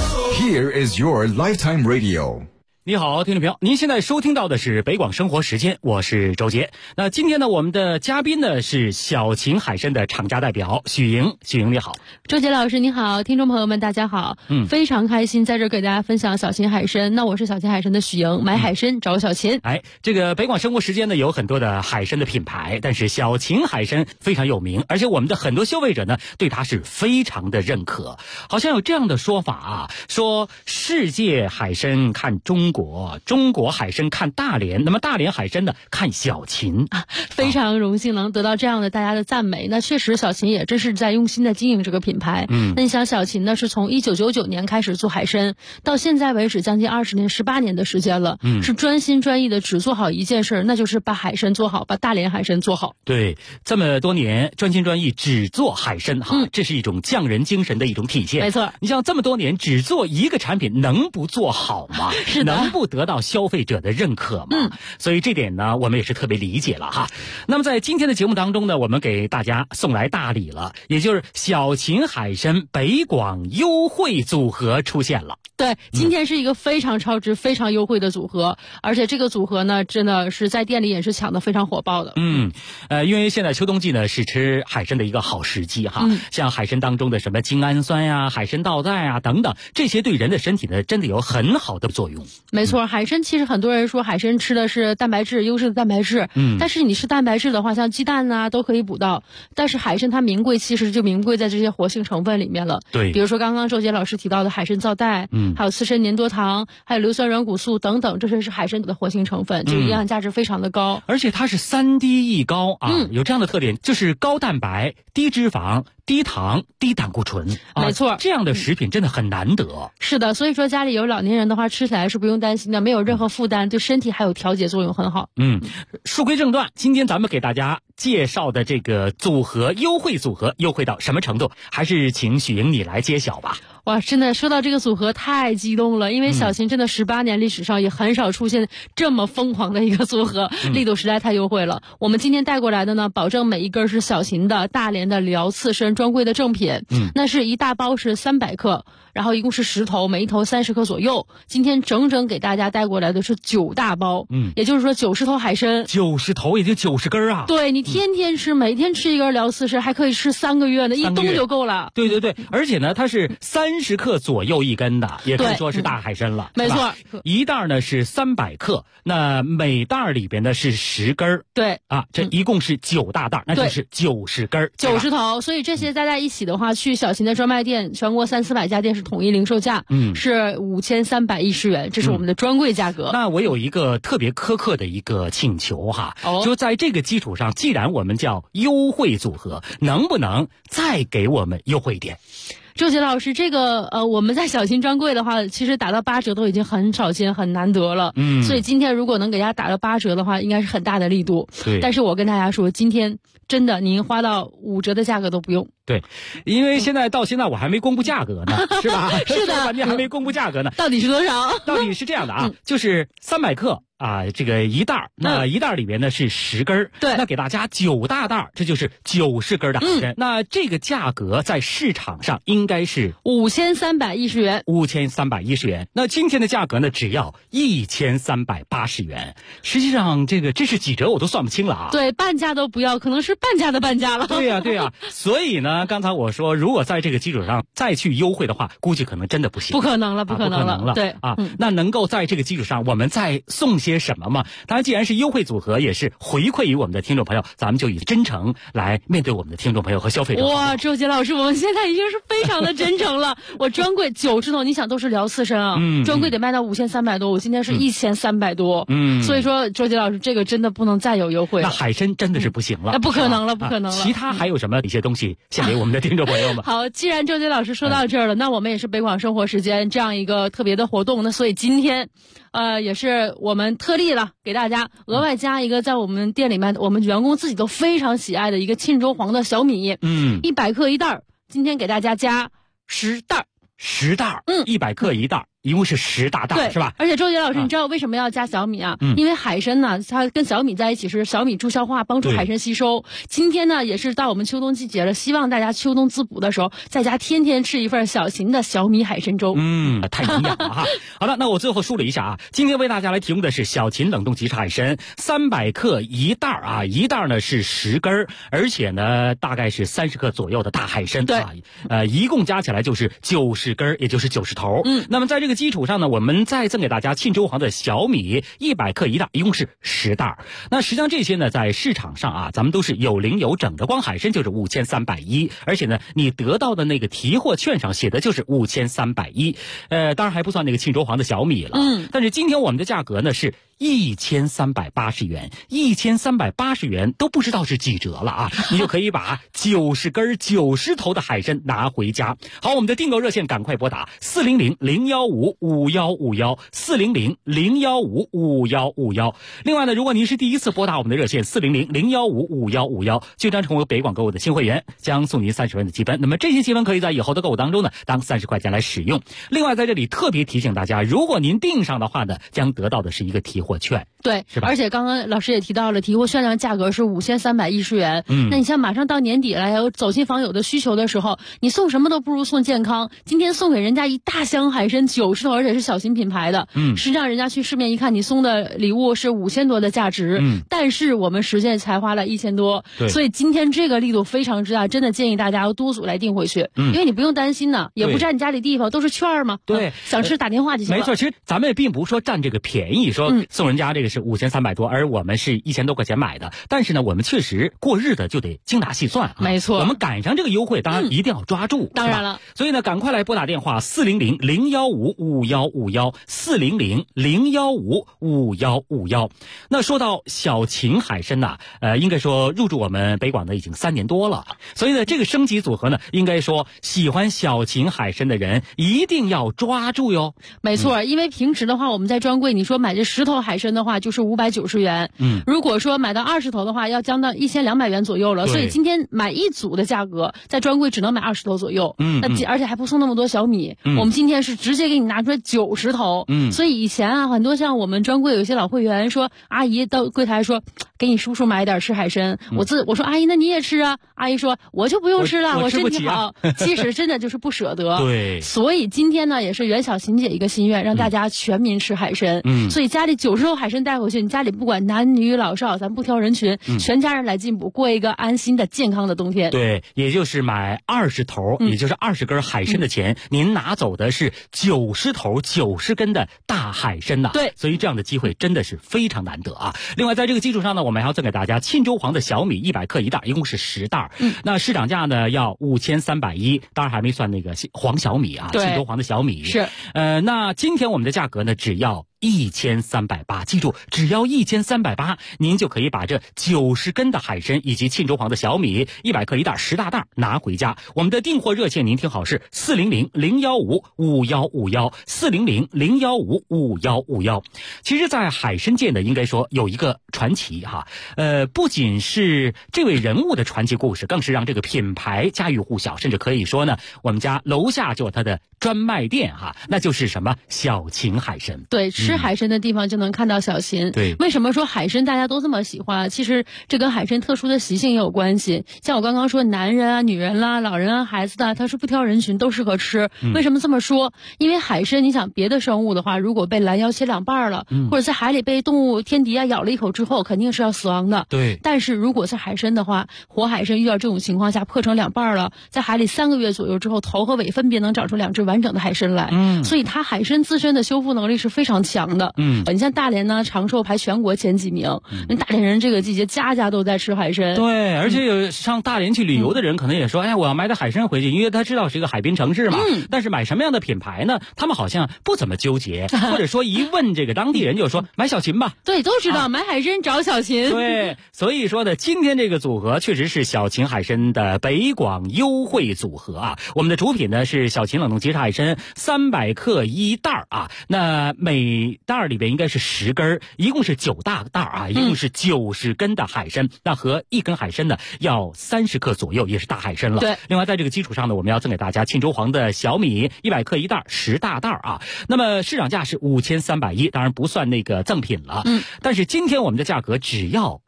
Here is your lifetime radio。 你好，听众朋友，您现在收听到的是北广生活时间，我是周杰。那今天呢，我们的嘉宾呢是小秦海参的厂家代表许莹。许莹你好。 周杰老师你好，听众朋友们大家好。非常开心在这给大家分享小秦海参。那我是小秦海参的许莹，买海参找小秦。 这个北广生活时间呢有很多的海参的品牌，但是小秦海参非常有名，而且我们的很多消费者呢对它是非常的认可。好像有这样的说法啊，说世界海参看中国，中国海参看大连，那么大连海参呢看小秦啊，非常荣幸能得到这样的大家的赞美。那确实小秦也真是在用心的经营这个品牌。那你想小秦呢是从1999年开始做海参，到现在为止将近20年18年的时间了，是专心专意的只做好一件事，那就是把海参做好，把大连海参做好。 对，这么多年专心专意只做海参哈，这是一种匠人精神的一种体现。 没错， 你像这么多年只做一个产品，能不做好吗？ 是的， 能不得到消费者的认可吗？所以这点呢我们也是特别理解了哈。那么在今天的节目当中呢，我们给大家送来大礼了，也就是小秦海参北广优惠组合出现了。 对，今天是一个非常超值非常优惠的组合，而且这个组合呢真的是在店里也是抢得非常火爆的。 因为现在秋冬季呢是吃海参的一个好时机哈。像海参当中的什么精氨酸呀、海参皂苷啊等等，这些对人的身体呢真的有很好的作用。 没错，海参其实很多人说海参吃的是蛋白质，优质的蛋白质。但是你吃蛋白质的话，像鸡蛋啊都可以补到，但是海参它名贵其实就名贵在这些活性成分里面了。 对， 比如说刚刚周杰老师提到的海参皂苷，还有刺参粘多糖，还有硫酸软骨素等等，这些是海参的活性成分，这个营养价值非常的高。 而且它是3低一高啊，有这样的特点，就是高蛋白、低脂肪、低糖、低胆固醇。 没错， 这样的食品真的很难得。 是的，所以说家里有老年人的话，吃起来是不用担心的，没有任何负担，对身体还有调节作用很好。 书归正传，今天咱们给大家介绍的这个组合优惠组合优惠到什么程度，还是请许莹你来揭晓吧。 哇，真的说到这个组合太激动了，因为小秦真的18年历史上也很少出现这么疯狂的一个组合，力度实在太优惠了。我们今天带过来的呢，保证每一根是小秦的大连的辽刺参专柜的正品，那是一大包是300克，然后一共是10头，每一头30克左右。今天整整给大家带过来的是9大包，也就是说90头海参 ，90头也就90根啊。 对，你天天吃，每天吃一根辽刺参，还可以吃3个月呢，一冬就够了。 对对对，而且呢，它是30克左右一根的，也可以说是大海参了。 没错， 一袋呢是300克，那每袋里边呢是10根。 对啊，这一共是9大袋，那就是90根 ，90头。所以这些加在一起的话，去小秦的专卖店，全国300-400家店是统一零售价，是5310元，这是我们的专柜价格。 那我有一个特别苛刻的一个请求哈，就在这个基础上，既然我们叫优惠组合，能不能再给我们优惠一点？ 周杰老师，这个我们在小秦专柜的话，其实打到8折都已经很少见、很难得了。所以今天如果能给大家打到8折的话，应该是很大的力度。 对。 但是我跟大家说，今天真的您花到5折的价格都不用。 对，因为到现在我还没公布价格呢，是吧？ 是的， 半天还没公布价格呢。 到底是多少？ 到底是这样的啊，就是300克。这个一袋，那一袋里面呢是10根， 对， 那给大家9大袋，这就是90根的海参。那这个价格在市场上应该是 5310元 ，5310元。那今天的价格呢，只要1380元。实际上，这是几折我都算不清了啊。 对，半价都不要，可能是半价的半价了。 对呀。所以呢，刚才我说，如果在这个基础上再去优惠的话，估计可能真的不行。 不可能了。对啊，那能够在这个基础上，我们再送些什么嘛？当然，既然是优惠组合，也是回馈于我们的听众朋友，咱们就以真诚来面对我们的听众朋友和消费者。 哇，周杰老师，我们现在已经是非常的真诚了。我专柜90头，你想都是聊刺身啊，专柜得卖到5300多，我今天是1300多，所以说周杰老师这个真的不能再有优惠了。 那海参真的是不行了， 那不可能了。 其他还有什么一些东西献给我们的听众朋友们？ 好，既然周杰老师说到这儿了，那我们也是北广生活时间这样一个特别的活动，那所以今天也是我们特例了，给大家额外加一个在我们店里面我们员工自己都非常喜爱的一个沁州黄的小米，100克一袋，今天给大家加10袋 ，10袋，100克一袋。一共是10大袋，是吧？ 而且周杰老师，你知道为什么要加小米啊？因为海参呢，它跟小米在一起是小米助消化，帮助海参吸收。今天呢，也是到我们秋冬季节了，希望大家秋冬滋补的时候，在家天天吃一份小秦的小米海参粥。 太营养了哈。好了，那我最后梳理一下啊，今天为大家来提供的是小秦冷冻即食海参，300克一袋啊，一袋呢是10根，而且呢大概是30克左右的大海参， 对， 一共加起来就是90根，也就是90头。那么在这个基础上呢，我们再赠给大家沁州黄的小米100克一袋，一共是10袋。那实际上这些呢，在市场上啊，咱们都是有零有整的，光海参就是5310，而且呢，你得到的那个提货券上写的就是5310，当然还不算那个沁州黄的小米了。但是今天我们的价格呢是1380元，1380元都不知道是几折了啊！你就可以把90根90头的海参拿回家。好，我们的订购热线赶快拨打400-015-5151，400-015-5151。另外呢，如果您是第一次拨打我们的热线400-015-5151，就将成为北广购物的新会员，将送您30元的积分。那么这些积分可以在以后的购物当中呢，当30块钱来使用。另外在这里特别提醒大家，如果您订上的话呢，将得到的是一个提货券， 对， 是吧？ 而且刚刚老师也提到了，提货券上价格是5310元。那你像马上到年底了，有走亲访友的需求的时候，你送什么都不如送健康。今天送给人家一大箱海参90头，而且是小型品牌的。实际上人家去市面一看，你送的礼物是5000多的价值，但是我们实际才花了1000多。所以今天这个力度非常之大，真的建议大家要多组来订回去，因为你不用担心呢，也不占你家里地方，都是券嘛。 对， 想吃打电话就行了。 没错，其实咱们也并不是说占这个便宜，说送人家这个是5300多，而我们是1000多块钱买的。但是呢，我们确实过日子就得精打细算啊。 没错， 我们赶上这个优惠，当然一定要抓住。 当然了， 所以呢，赶快来拨打电话400-015-5151，400-015-5151。那说到小秦海参呐，应该说入驻我们北广呢已经3年多了，所以呢，这个升级组合呢，应该说喜欢小秦海参的人一定要抓住哟。 没错，因为平时的话，我们在专柜，你说买这10头海参的话，就是590元。如果说买到20头的话，要将到1200元左右了。所以今天买一组的价格，在专柜只能买20头左右。而且还不送那么多小米。我们今天是直接给你拿出来90头。所以以前啊，很多像我们专柜有一些老会员说，阿姨到柜台说，给你叔叔买点吃海参。我说阿姨，那你也吃啊？阿姨说我就不用吃了，我身体好。其实真的就是不舍得。 对。 所以今天呢，也是袁小琴姐一个心愿，让大家全民吃海参。所以家里90头海参带回去，你家里不管男女老少，咱不挑人群，全家人来进补，过一个安心的健康的冬天。 对，也就是买20头，也就是20根海参的钱，您拿走的是90头90根的大海参呐。 对， 所以这样的机会真的是非常难得啊。另外在这个基础上呢，我们还要赠给大家沁州黄的小米100克一袋，一共是10袋。那市场价呢要5310，当然还没算那个黄小米啊，沁州黄的小米是。 那今天我们的价格呢只要 1380，记住，只要1380，您就可以把这90根的海参以及沁州黄的小米100克1袋10大袋拿回家。我们的订货热线您听好是400-015-5151，400-015-5151。其实在海参界呢，应该说有一个传奇哈，不仅是这位人物的传奇故事，更是让这个品牌家喻户晓，甚至可以说呢，我们家楼下就有它的专卖店哈，那就是什么小秦海参。 对，吃海参的地方就能看到小秦。 对， 为什么说海参大家都这么喜欢？其实这跟海参特殊的习性也有关系。像我刚刚说，男人啊、女人啦、老人啊、孩子的，它是不挑人群，都适合吃。为什么这么说？因为海参，你想别的生物的话，如果被拦腰切2半了，或者在海里被动物天敌啊咬了一口之后，肯定是要死亡的。 对。 但是如果是海参的话，活海参遇到这种情况下破成2半了，在海里3个月左右之后，头和尾分别能长出2只完整的海参来。所以它海参自身的修复能力是非常强的。你像大连呢，长寿排全国前几名。大连人这个季节家家都在吃海参。 对，而且有上大连去旅游的人可能也说，哎，我要买点海参回去，因为他知道是一个海滨城市嘛。但是买什么样的品牌呢？他们好像不怎么纠结，或者说一问这个当地人就说买小秦吧。 对，都知道买海参找小秦。 对，所以说呢，今天这个组合确实是小秦海参的北广优惠组合啊。我们的主品呢是小秦冷冻即食海参300克1袋啊，那每袋里边应该是10根，一共是9大袋啊，一共是90根的海参，那和1根海参呢要30克左右，也是大海参了。 对， 另外在这个基础上呢，我们要赠给大家沁州黄的小米100克1袋10大袋啊，那么市场价是5310，当然不算那个赠品了。但是今天我们的价格只要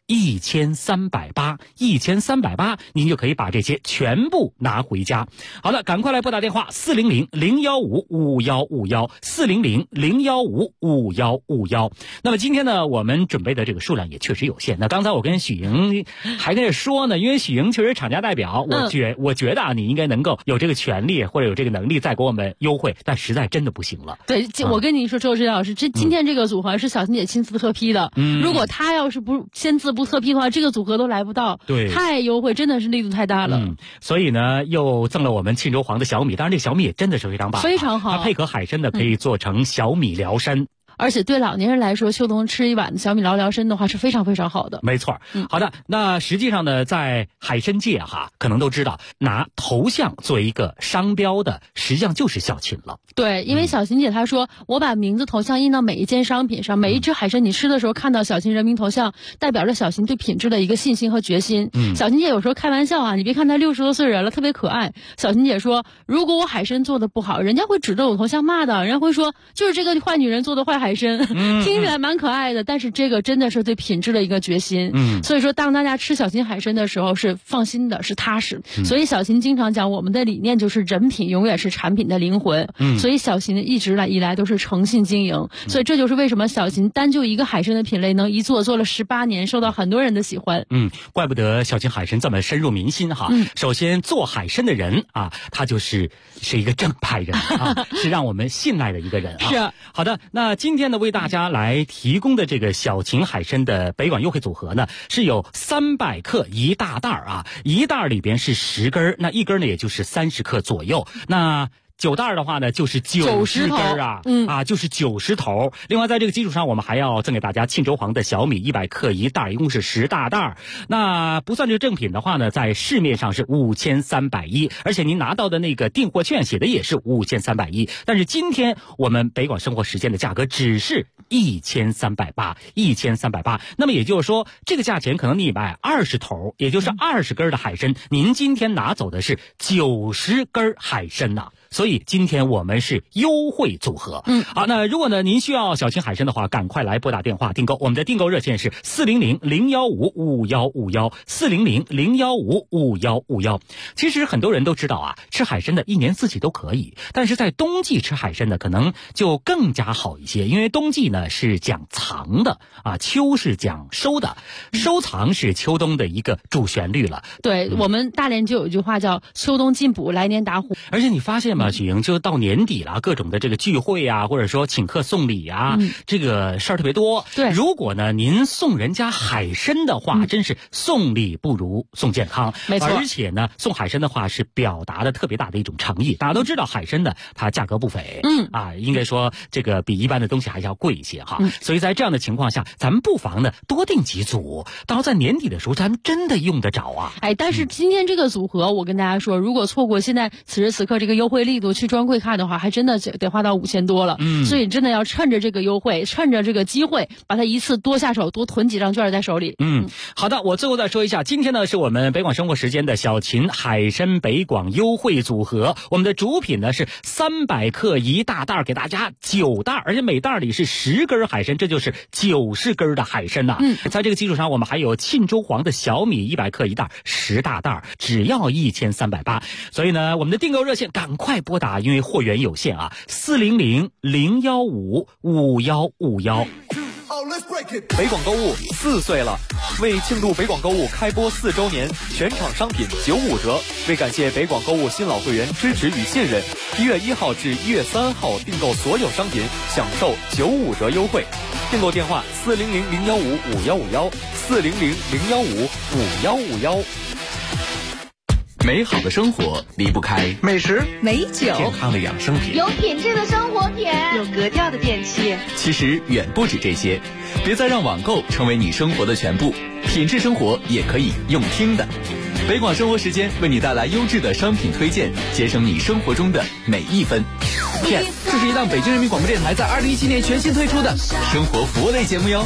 1380，1380，您就可以把这些全部拿回家。好了，赶快来拨打电话400-015-5151，400-015-5151。那么今天呢，我们准备的这个数量也确实有限。那刚才我跟许莹还跟着说呢，因为许莹确实厂家代表，我觉得啊，你应该能够有这个权利或者有这个能力再给我们优惠，但实在真的不行了。 对，我跟你说，周指导老师，今天这个组合是小秦姐亲自特批的。如果她要是不签字不特批的话，这个组合都来不到。 对， 太优惠，真的是力度太大了。 所以呢，又赠了我们沁州黄的小米，当然这个小米也真的是非常棒， 非常好。 它配合海参的可以做成小米辽参。 而且对老年人来说，秋冬吃一碗小米辽参的话是非常非常好的。 没错。好的，那实际上呢，在海参界可能都知道，拿头像作为一个商标的，实际上就是小秦了。 对，因为小秦姐她说，我把名字头像印到每一件商品上，每一只海参你吃的时候看到小秦人民头像，代表着小秦对品质的一个信心和决心。小秦姐有时候开玩笑啊，你别看她60多岁人了，特别可爱。小秦姐说，如果我海参做的不好，人家会指着我头像骂的，人家会说就是这个坏女人做的坏海参。听起来蛮可爱的，但是这个真的是对品质的一个决心。所以说当大家吃小秦海参的时候是放心的，是踏实。所以小秦经常讲，我们的理念就是人品永远是产品的灵魂。所以小秦一直以来都是诚信经营。所以这就是为什么小秦单就一个海参的品类能一做了18年，受到很多人的喜欢。 怪不得小秦海参这么深入民心哈。首先做海参的人啊，他是一个正派人啊，是让我们信赖的一个人啊。 是。 好的，那今天呢为大家来提供的这个小秦海参的北广优惠组合呢，是有300克1大袋啊，一袋里边是10根，那一根呢也就是30克左右。那9袋的话呢，就是90根啊，就是90头。另外，在这个基础上，我们还要赠给大家沁州黄的小米100克1袋，一共是10大袋。那不算这个正品的话呢，在市面上是5310，而且您拿到的那个订货券写的也是5310。但是今天我们北广生活时间的价格只是1380，1380。那么也就是说，这个价钱可能你买20头，也就是20根的海参，您今天拿走的是90根海参呐。所以今天我们是优惠组合。好，那如果呢您需要小秦海参的话，赶快来拨打电话订购。我们的订购热线是400-015-5151，400-015-5151。其实很多人都知道啊，吃海参的一年四季都可以，但是在冬季吃海参呢，可能就更加好一些，因为冬季呢是讲藏的啊，秋是讲收的，收藏是秋冬的一个主旋律了。 对，我们大连就有一句话叫秋冬进补，来年打虎。 而且你发现吗？ 许莹，就到年底了，各种的这个聚会啊，或者说请客送礼啊，这个事儿特别多。 对， 如果呢您送人家海参的话，真是送礼不如送健康。 没错， 而且呢，送海参的话是表达的特别大的一种诚意。大家都知道海参呢，它价格不菲，应该说这个比一般的东西还是要贵一些哈。所以在这样的情况下，咱们不妨呢多订几组，到时候在年底的时候，咱们真的用得着啊。 但是今天这个组合，我跟大家说，如果错过现在此时此刻这个优惠力度去专柜看的话，还真的得花到5000多了。所以真的要趁着这个优惠，趁着这个机会，把它一次多下手，多囤几张券在手里。 好的，我最后再说一下，今天呢是我们北广生活时间的小秦海参北广优惠组合，我们的主品呢是300克一大袋，给大家9袋，而且每袋里是10根海参，这就是90根的海参呐。在这个基础上，我们还有沁州黄的小米100克一袋，10大袋，只要1380。所以呢，我们的订购热线赶快拨打，因为货源有限啊，400-015-5151。 北广购物4岁了，为庆祝北广购物开播4周年，全场商品95折。为感谢北广购物新老会员支持与信任，1月1号至1月3号订购所有商品享受95折优惠。订购电话400-015-5151，400-015-5151。 美好的生活离不开美食、 美酒、 健康的养生品， 有品质的生活品， 有格调的电器。 其实远不止这些，别再让网购成为你生活的全部，品质生活也可以用听的。北广生活时间为你带来优质的商品推荐，节省你生活中的每一分。Yes， 这是一档北京人民广播电台在2017年全新推出的生活服务类节目哟。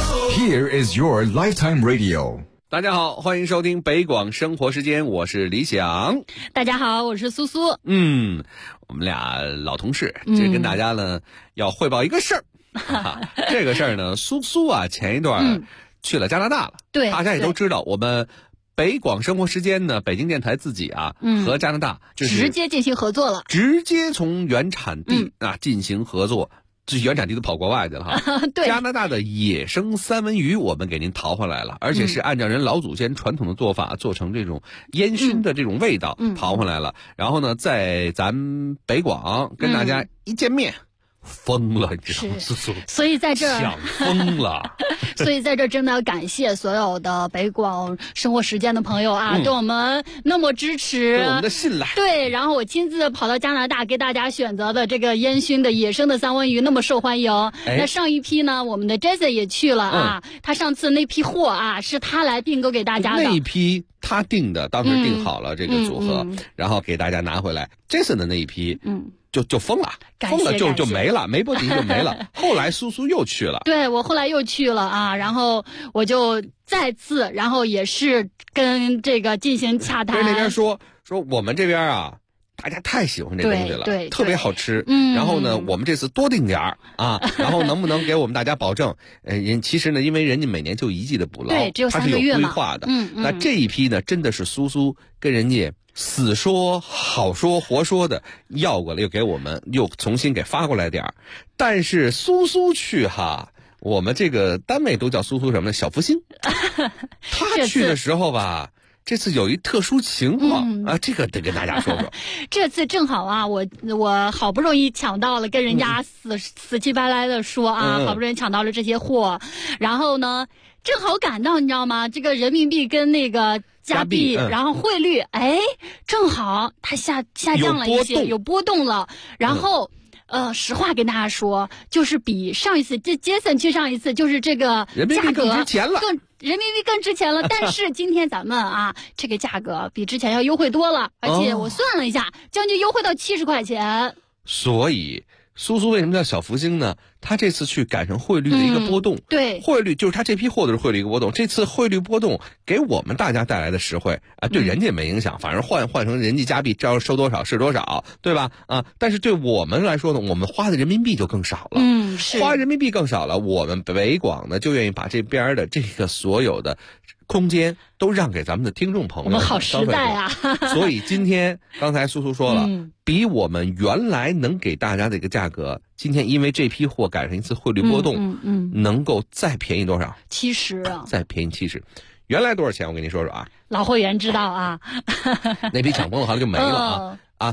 Here is your lifetime radio。 大家好，欢迎收听北广生活时间，我是李想。 大家好，我是苏苏。 我们俩老同事，这跟大家呢要汇报一个事儿。这个事儿呢，苏苏啊，前一段去了加拿大了。 对， 大家也都知道，我们北广生活时间呢，北京电台自己啊，和加拿大就是直接进行合作了， 直接从原产地进行合作。这原产地都跑国外去了哈。 对， 加拿大的野生三文鱼我们给您淘回来了，而且是按照人老祖先传统的做法做成这种烟熏的这种味道淘回来了。然后呢，在咱北广跟大家一见面。疯了，你知道吗？ 所以在这儿想疯了。 所以在这儿真的要感谢所有的北广生活时间的朋友啊，对我们那么支持， 对我们的信赖。 对，然后我亲自跑到加拿大给大家选择的这个烟熏的野生的三文鱼那么受欢迎。那上一批呢，我们的 Jason 也去了啊，他上次那批货啊是他来订购给大家的。 那一批他订的，当时订好了这个组合，然后给大家拿回来。Jason 的那一批，就疯了，疯了就没了，没波及就没了。后来苏苏又去了， 对，我后来又去了啊，然后我就再次，然后也是跟这个进行洽谈。 跟那边说我们这边啊，大家太喜欢这东西了， 对， 特别好吃。然后呢，我们这次多订点儿啊，然后能不能给我们大家保证？其实呢，因为人家每年就1季的捕捞， 对，只有它是有规划的。那这一批呢，真的是苏苏跟人家死说好说活说的要过来，又给我们又重新给发过来点儿。但是苏苏去哈，我们这个单位都叫苏苏什么呢？小福星。他去的时候吧，这次有一特殊情况啊，这个得跟大家说说。 这次正好啊，我好不容易抢到了，跟人家死气白赖的说啊，好不容易抢到了这些货，然后呢，正好赶到你知道吗？这个人民币跟那个加币，然后汇率，正好它下降了一些，有波动了。然后，实话跟大家说，就是比上一次，这杰森去上一次，就是这个人民币更值钱了， 人民币更值钱了。但是今天咱们啊，这个价格比之前要优惠多了，而且我算了一下，将近优惠到70块钱。 所以苏苏为什么叫小福星呢？他这次去赶上汇率的一个波动， 对， 汇率就是他这批货的汇率一个波动。这次汇率波动给我们大家带来的实惠啊，对人家没影响，反正换成人民加币，照收多少是多少，对吧？啊，但是对我们来说呢，我们花的人民币就更少了， 是花人民币更少了，我们北广呢就愿意把这边的这个所有的空间都让给咱们的听众朋友， 我们好实在啊！ 所以今天刚才苏苏说了，比我们原来能给大家的一个价格，今天因为这批货赶上一次汇率波动，能够再便宜多少 ？70啊！ 再便宜70。原来多少钱？我跟你说说啊。 老会员知道啊。 那批抢疯了，好像就没了啊。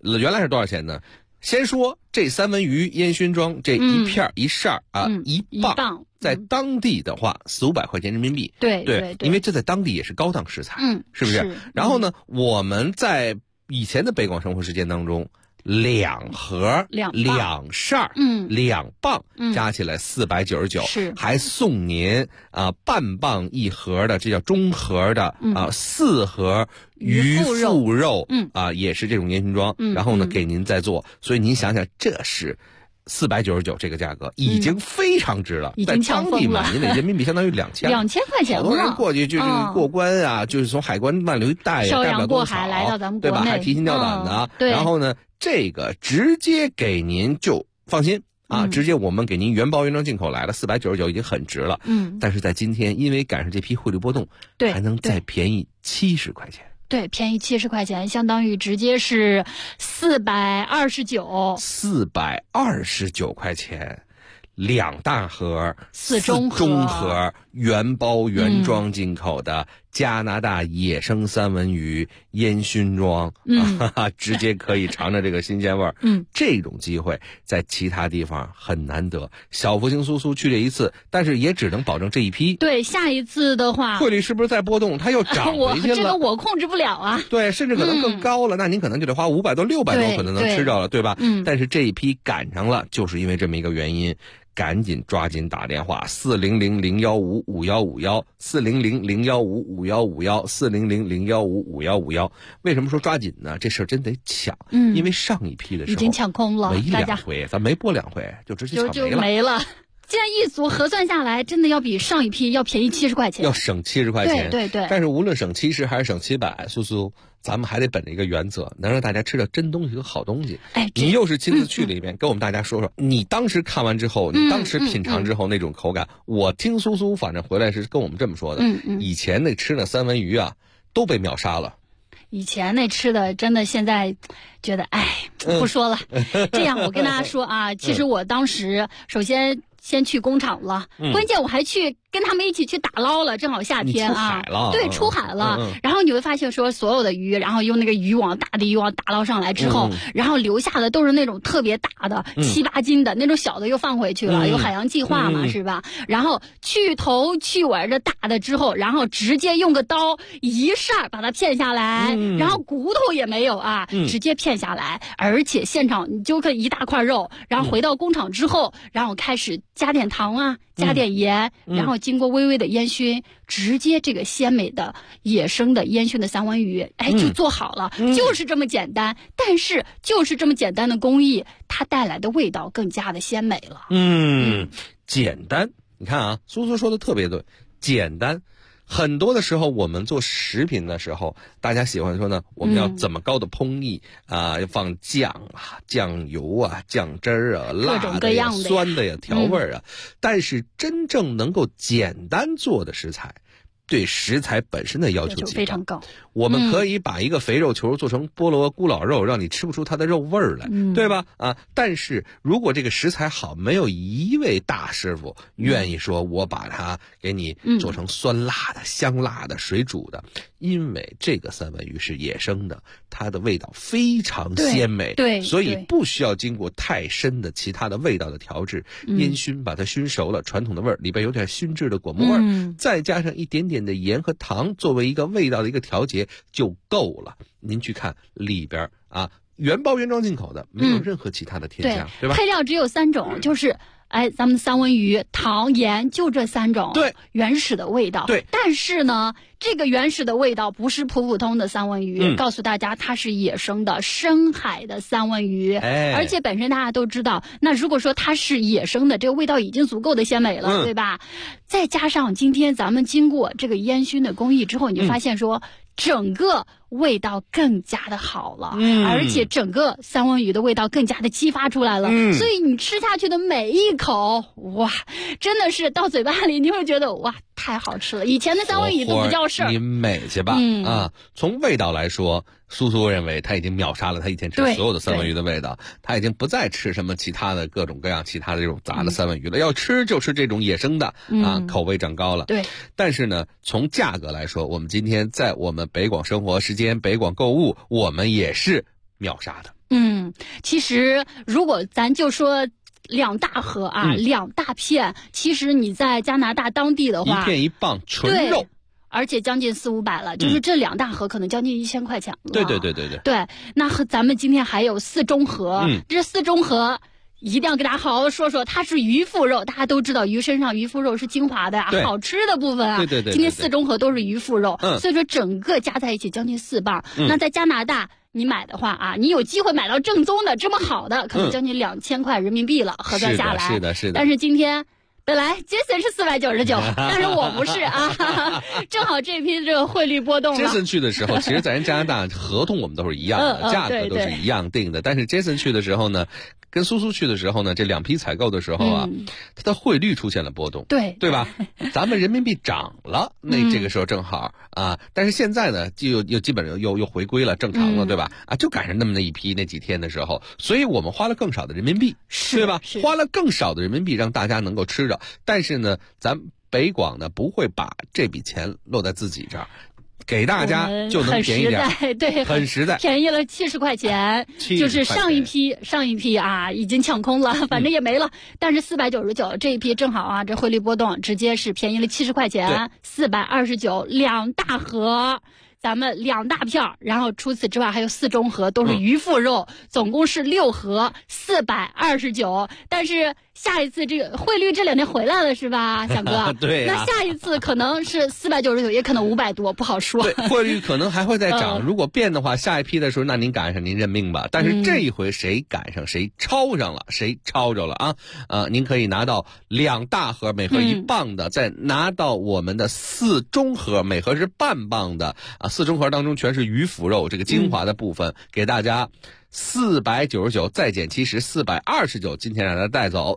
原来是多少钱呢？先说这三文鱼烟熏妆这一片一扇一磅，在当地的话400-500块钱人民币。 对， 因为这在当地也是高档食材，是不是？然后呢，我们在以前的北广生活时间当中，2盒2扇2磅，加起来499， 是还送您半磅1盒的，这叫中盒的4盒鱼腹肉，也是这种烟熏妆，然后呢给您再做，所以您想想，这是499这个价格已经非常值了， 已经在当地买您的人民币相当于2000 块钱， 好多人过去就是过关啊，就是从海关漫流一带呀，带不了多少， 来到咱们国内， 对吧？还提心吊胆的，然后呢，这个直接给您就放心直接我们给您原包原装进口来了，499已经很值了。但是在今天，因为赶上这批汇率波动，还能再便宜70块钱。 对，便宜70块钱，相当于直接是429。 429块钱，2大盒 ，4 中盒，原包原装进口的加拿大野生三文鱼烟熏妆，直接可以尝着这个新鲜味儿。这种机会在其他地方很难得。小福星苏苏去这一次，但是也只能保证这一批。 对，下一次的话， 汇率是不是在波动？它又涨回去了。 这个我控制不了啊。 对，甚至可能更高了，那您可能就得花500多600多，可能能吃着了，对吧？但是这一批赶上了，就是因为这么一个原因。赶紧抓紧打电话，400-015-5151，400-015-5151，400-015-5151。为什么说抓紧呢？这事儿真得抢，因为上一批的时候已经抢空了， 没2回，咱没播2回就直接抢没了。这样一组核算下来，真的要比上一批要便宜70块钱， 要省70块钱。 对。 但是无论省70还是省700，苏苏，咱们还得本着一个原则，能让大家吃到真东西和好东西。你又是亲自去里面，跟我们大家说说，你当时看完之后，你当时品尝之后那种口感。我听苏苏反正回来是跟我们这么说的，以前那吃那三文鱼都被秒杀了。 以前那吃的真的，现在觉得不说了。这样我跟大家说其实我当时先去工厂了，关键我还去跟他们一起去打捞了，正好夏天对，出海了。然后你会发现说，所有的鱼，然后用那个渔网大的渔网打捞上来之后，然后留下的都是那种特别大的7、8斤的那种，小的又放回去了，有海洋计划嘛，是吧？然后去头去尾这大的之后，然后直接用个刀一扇把它片下来，然后骨头也没有直接片下来，而且现场你就可以一大块肉，然后回到工厂之后，然后开始加点糖加点盐，然后经过微微的烟熏，直接这个鲜美的野生的烟熏的三文鱼，就做好了，就是这么简单。但是就是这么简单的工艺，它带来的味道更加的鲜美了。 简单，你看苏苏说的特别对，简单。很多的时候，我们做食品的时候，大家喜欢说呢，我们要怎么高的烹艺要放酱酱油酱汁儿辣的呀、酸的呀、调味但是真正能够简单做的食材，对食材本身的要求非常高。 我们可以把一个肥肉球做成菠萝咕老肉，让你吃不出它的肉味儿来，对吧？但是如果这个食材好，没有一位大师傅愿意说我把它给你做成酸辣的、香辣的、水煮的，因为这个三文鱼是野生的，它的味道非常鲜美， 对， 所以不需要经过太深的其他的味道的调制，烟熏把它熏熟了，传统的味儿里边有点熏制的果木味儿，再加上一点点的盐和糖作为一个味道的一个调节就够了。您去看里边原包原装进口的，没有任何其他的添加，对吧？ 配料只有3种，就是咱们三文鱼、糖、盐，就这3种， 对， 原始的味道。 对， 但是呢，这个原始的味道不是普通的三文鱼，告诉大家它是野生的深海的三文鱼，而且本身大家都知道，那如果说它是野生的，这个味道已经足够的鲜美了，对吧？再加上今天咱们经过这个烟熏的工艺之后，你就发现说，整个味道更加的好了，而且整个三文鱼的味道更加的激发出来了，所以你吃下去的每一口，哇，真的是到嘴巴里你会觉得哇，太好吃了。以前的三文鱼都不叫事儿， 你美去吧从味道来说，苏苏认为他已经秒杀了他以前吃所有的三文鱼的味道，他已经不再吃什么其他的各种各样其他的这种杂的三文鱼了，要吃就吃这种野生的口味长高了。 对， 但是呢，从价格来说，我们今天在我们北广生活时间、北广购物，我们也是秒杀的。 其实如果咱就说2大盒啊，2大片，其实你在加拿大当地的话， 一片1磅纯肉。 而且将近400-500了，就是这2大盒可能将近1000块钱了。 对， 那咱们今天还有4中盒，这4中盒一定要给大家好好说说，它是鱼腹肉，大家都知道鱼身上鱼腹肉是精华的好吃的部分啊。 对， 今天4中盒都是鱼腹肉，所以说整个加在一起将近4磅。那在加拿大你买的话啊，你有机会买到正宗的这么好的，可能将近2000块人民币了，核算下来。 是的。 但是今天本来 Jason 是499，但是我不是啊，正好这批这个汇率波动了。 Jason 去的时候，其实在人加拿大合同我们都是一样的，价格都是一样定的。但是 Jason 去的时候呢，跟苏苏去的时候呢，这2批采购的时候啊，它的汇率出现了波动，对吧？咱们人民币涨了，那这个时候正好啊，但是现在呢，就又基本上又回归了正常了，对吧？啊，就赶上那么一批那几天的时候，所以我们花了更少的人民币，对吧？花了更少的人民币让大家能够吃着，但是呢，咱北广呢不会把这笔钱落在自己这儿。给大家就能便宜点， 对， 很实在， 便宜了70块钱，就是上一批啊已经抢空了，反正也没了。但是499这一批正好啊，这汇率波动直接是便宜了70块钱，429，2大盒。咱们2大票，然后除此之外还有4中盒，都是鱼腹肉，总共是6盒，429。但是下一次这个汇率这2天回来了是吧，翔哥？ 对那下一次可能是499，也可能500多，不好说。 对，汇率可能还会再涨。如果变的话，下一批的时候，那您赶上您认命吧。但是这一回谁赶上谁超上了，谁超着了啊！您可以拿到2大盒，每盒1磅的，再拿到我们的4中盒，每盒是半磅的啊。4中盒当中全是鱼腹肉，这个精华的部分给大家499，再减70429，今天让大家带走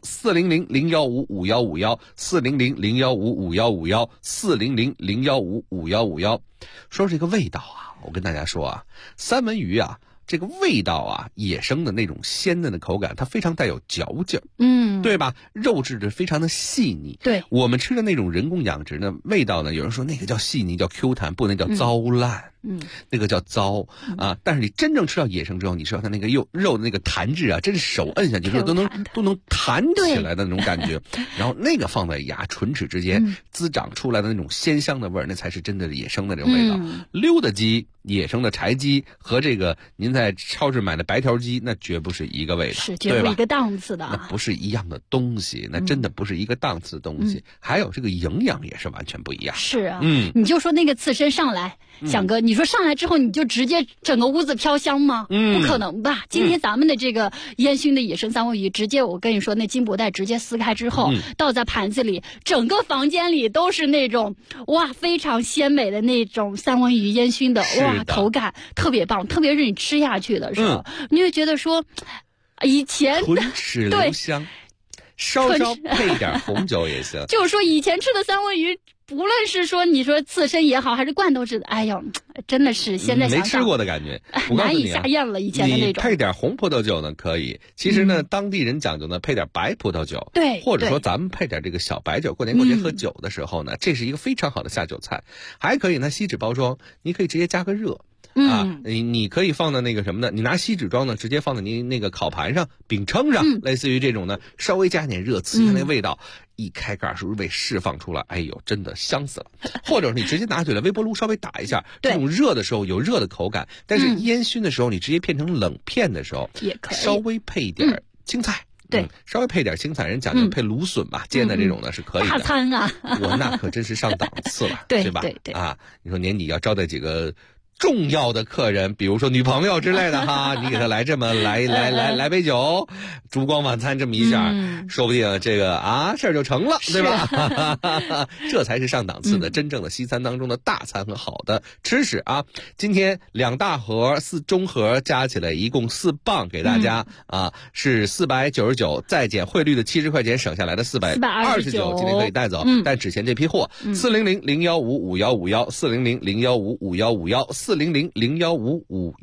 40001555151，40001555151，40001555151。说这个味道啊，我跟大家说啊，三文鱼啊，这个味道啊，野生的那种鲜嫩的口感，它非常带有嚼劲，对吧？肉质的非常的细腻。 对， 我们吃的那种人工养殖的味道呢，有人说那个叫细腻，叫 Q 弹，不，那叫糟烂。那个叫糟啊，但是你真正吃到野生之后，你知道它那个肉的那个弹质啊，真是手摁下去之后都能弹起来的那种感觉。然后那个放在牙唇齿之间滋长出来的那种鲜香的味儿，那才是真的野生的这种味道。溜达鸡、野生的柴鸡和这个您在超市买的白条鸡，那绝不是一个味道， 是绝不一个档次的啊， 那不是一样的东西，那真的不是一个档次的东西。还有这个营养也是完全不一样。 是啊，你就说那个刺身上来，翔哥，你说上来之后你就直接整个屋子飘香吗？不可能吧？今天咱们的这个烟熏的野生三文鱼，直接我跟你说，那金箔袋直接撕开之后，倒在盘子里，整个房间里都是那种哇非常鲜美的那种三文鱼烟熏的，哇口感特别棒，特别是你吃下去的时候，你就觉得说，以前唇齿留香，稍稍配一点红酒也行。 就是说以前吃的三文鱼。不论是说你说刺身也好，还是罐头制的，哎呦，真的是现在想想没吃过的感觉， 难以下咽了。以前的那种， 你配点红葡萄酒呢可以。其实呢，当地人讲究呢，配点白葡萄酒， 对， 或者说咱们配点这个小白酒。过年过节喝酒的时候呢，这是一个非常好的下酒菜。还可以呢，锡纸包装，你可以直接加个热。你可以放到那个什么呢？你拿锡纸装呢，直接放在您那个烤盘上、饼铛上，类似于这种呢，稍微加点热，刺激那味道，一开盖是不是被释放出来？哎呦，真的香死了！或者你直接拿起来微波炉稍微打一下，这种热的时候有热的口感，但是烟熏的时候，你直接片成冷片的时候， 也可以稍微配一点青菜。 对， 稍微配点青菜，人讲究配芦笋吧，煎的这种呢是可以的。 大餐啊， 我那可真是上档次了， 对吧？ 对啊，你说年底要招待几个重要的客人，比如说女朋友之类的哈，你给他来这么来杯酒，烛光晚餐这么一下，说不定这个事儿就成了，对吧？这才是上档次的真正的西餐当中的大餐和好的吃食啊！今天2大盒、4中盒加起来一共4磅给大家是499，再减汇率的70块钱省下来的429，今天可以带走，但只限这批货，40001555151，40001555151，400015551。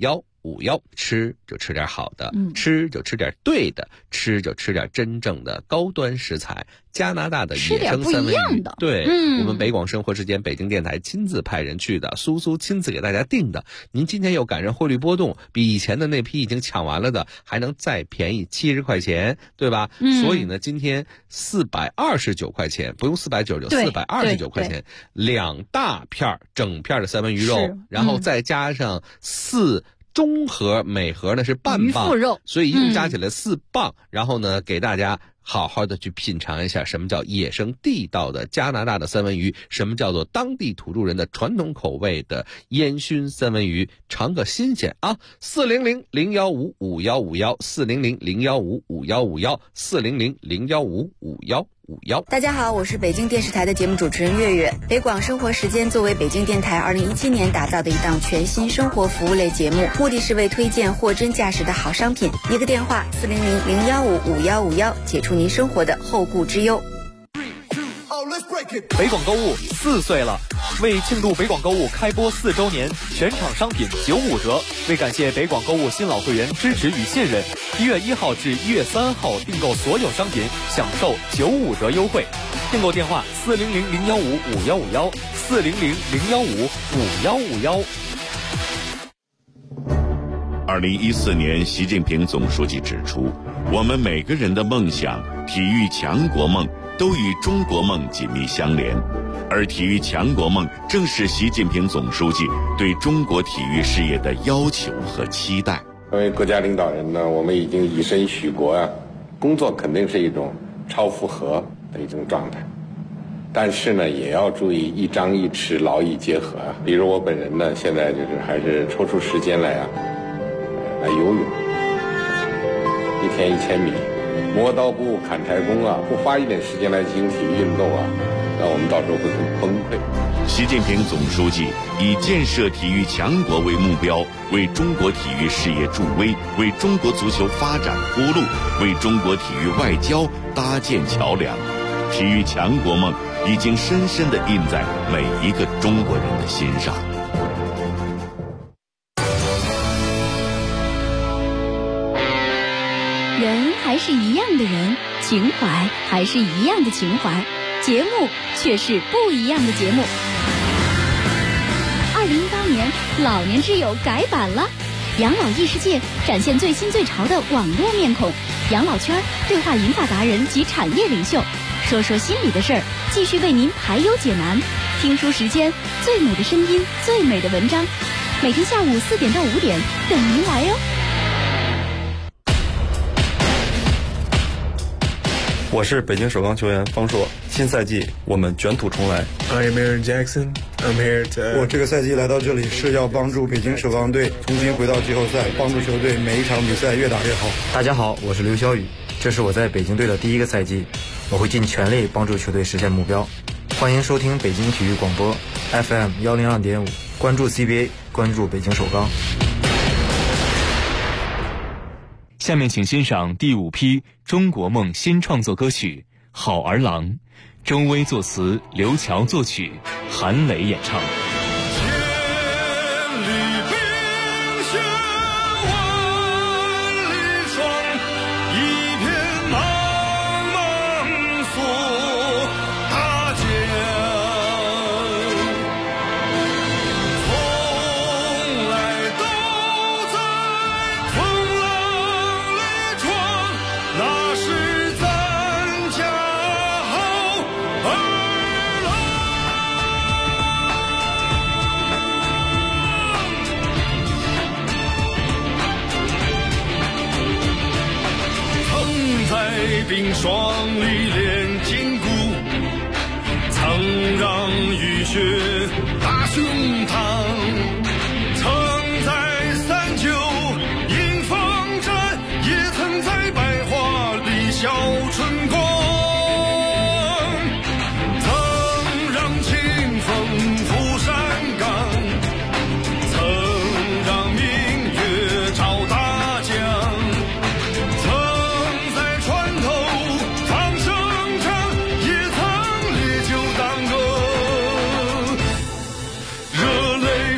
5151，吃就吃点好的，吃就吃点对的，吃就吃点真正的高端食材。加拿大的野生三文鱼，对，我们北广生活时间北京电台亲自派人去的，苏亲自给大家订的。您今天又赶上汇率波动，比以前的那批已经抢完了的还能再便宜70块钱，对吧？所以呢，今天429块钱，不用499，429块钱，2大片整片的三文鱼肉，然后再加上4中盒，每盒呢是半磅，所以一共加起来4磅，然后呢给大家好好的去品尝一下什么叫野生地道的加拿大的三文鱼，什么叫做当地土著人的传统口味的烟熏三文鱼，尝个新鲜啊！400-015-5151，400-015-5151，400-015-5151。 大家好，我是北京电视台的节目主持人月月。北广生活时间作为北京电台2017年打造的一档全新生活服务类节目，目的是为推荐货真价实的好商品。一个电话400-015-5151，解除您生活的后顾之忧。 北广购物4岁了，为庆祝北广购物开播4周年，全场商品95折。为感谢北广购物新老会员支持与信任，1月1号至1月3号订购所有商品享受95折优惠。订购电话400-015-5151，400-015-5151。 2014年，习近平总书记指出，我们每个人的梦想、体育强国梦都与中国梦紧密相连，而体育强国梦正是习近平总书记对中国体育事业的要求和期待。 作为国家领导人呢，我们已经以身许国啊，工作肯定是一种超负荷的一种状态，但是呢，也要注意一张一弛，劳逸结合啊。比如我本人呢，现在就是还是抽出时间来游泳，1天1000米。磨刀不误砍柴工啊，不花一点时间来进行体育运动啊，那我们到时候会很崩溃。 习近平总书记以建设体育强国为目标，为中国体育事业助威，为中国足球发展铺路，为中国体育外交搭建桥梁。体育强国梦已经深深地印在每一个中国人的心上。 人还是一样的人，情怀还是一样的情怀，节目却是不一样的节目。2018年，老年之友改版了，养老异世界展现最新最潮的网络面孔，养老圈对话银发达人及产业领袖，说说心里的事儿，继续为您排忧解难。听书时间，最美的声音，最美的文章，每天下午4点到5点等您来哟。 我是北京首钢球员方硕，新赛季我们卷土重来。 I'm Aaron Jackson. I'm here to. 我这个赛季来到这里是要帮助北京首钢队重新回到季后赛，帮助球队每一场比赛越打越好。 大家好，我是刘晓宇，这是我在北京队的第一个赛季，我会尽全力帮助球队实现目标。欢迎收听北京体育广播 FM 102.5，关注 CBA， 关注北京首钢。 下面请欣赏第5批中国梦新创作歌曲《好儿郎》，周薇作词，刘乔作曲，韩磊演唱。 冰霜里练筋骨，曾让雨雪打胸膛，曾在39迎风战，也曾在百花里笑春光，曾让清风拂山岗，曾让明月照大江，热泪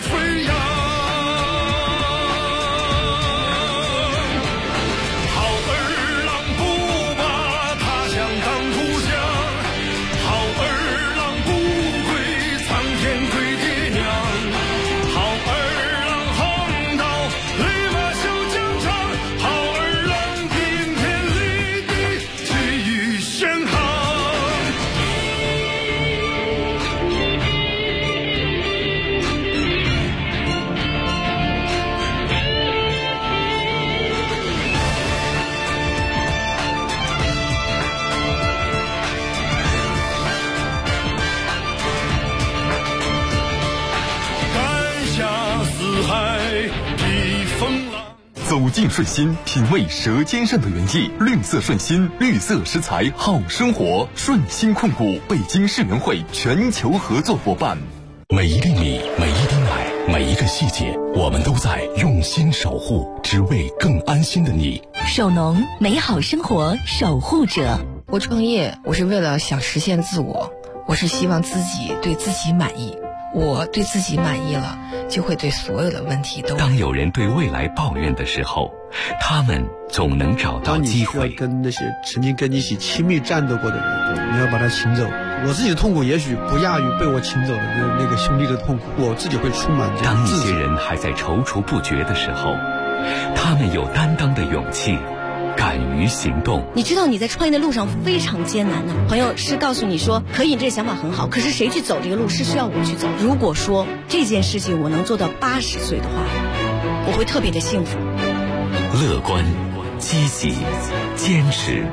走进顺心，品味舌尖上的原意。绿色顺心，绿色食材好生活。顺心控股，北京世园会全球合作伙伴。 每一粒米，每一滴奶，每一个细节，我们都在用心守护，只为更安心的你。 守农，美好生活守护者。 我创业，我是为了想实现自我，我是希望自己对自己满意。我对自己满意了，就会对所有的问题都。 当有人对未来抱怨的时候，他们总能找到机会。 当你需要跟那些曾经跟你一起亲密战斗过的人，你要把他请走。我自己的痛苦也许不亚于被我请走的那个兄弟的痛苦，我自己会充满这当一些人还在踌躇不决的时候，他们有担当的勇气，敢于行动。 你知道你在创业的路上非常艰难的，朋友是告诉你说可以，这想法很好，可是谁去走这个路是需要我去走。如果说这件事情我能做到80岁的话，我会特别的幸福。 乐观、积极、坚持、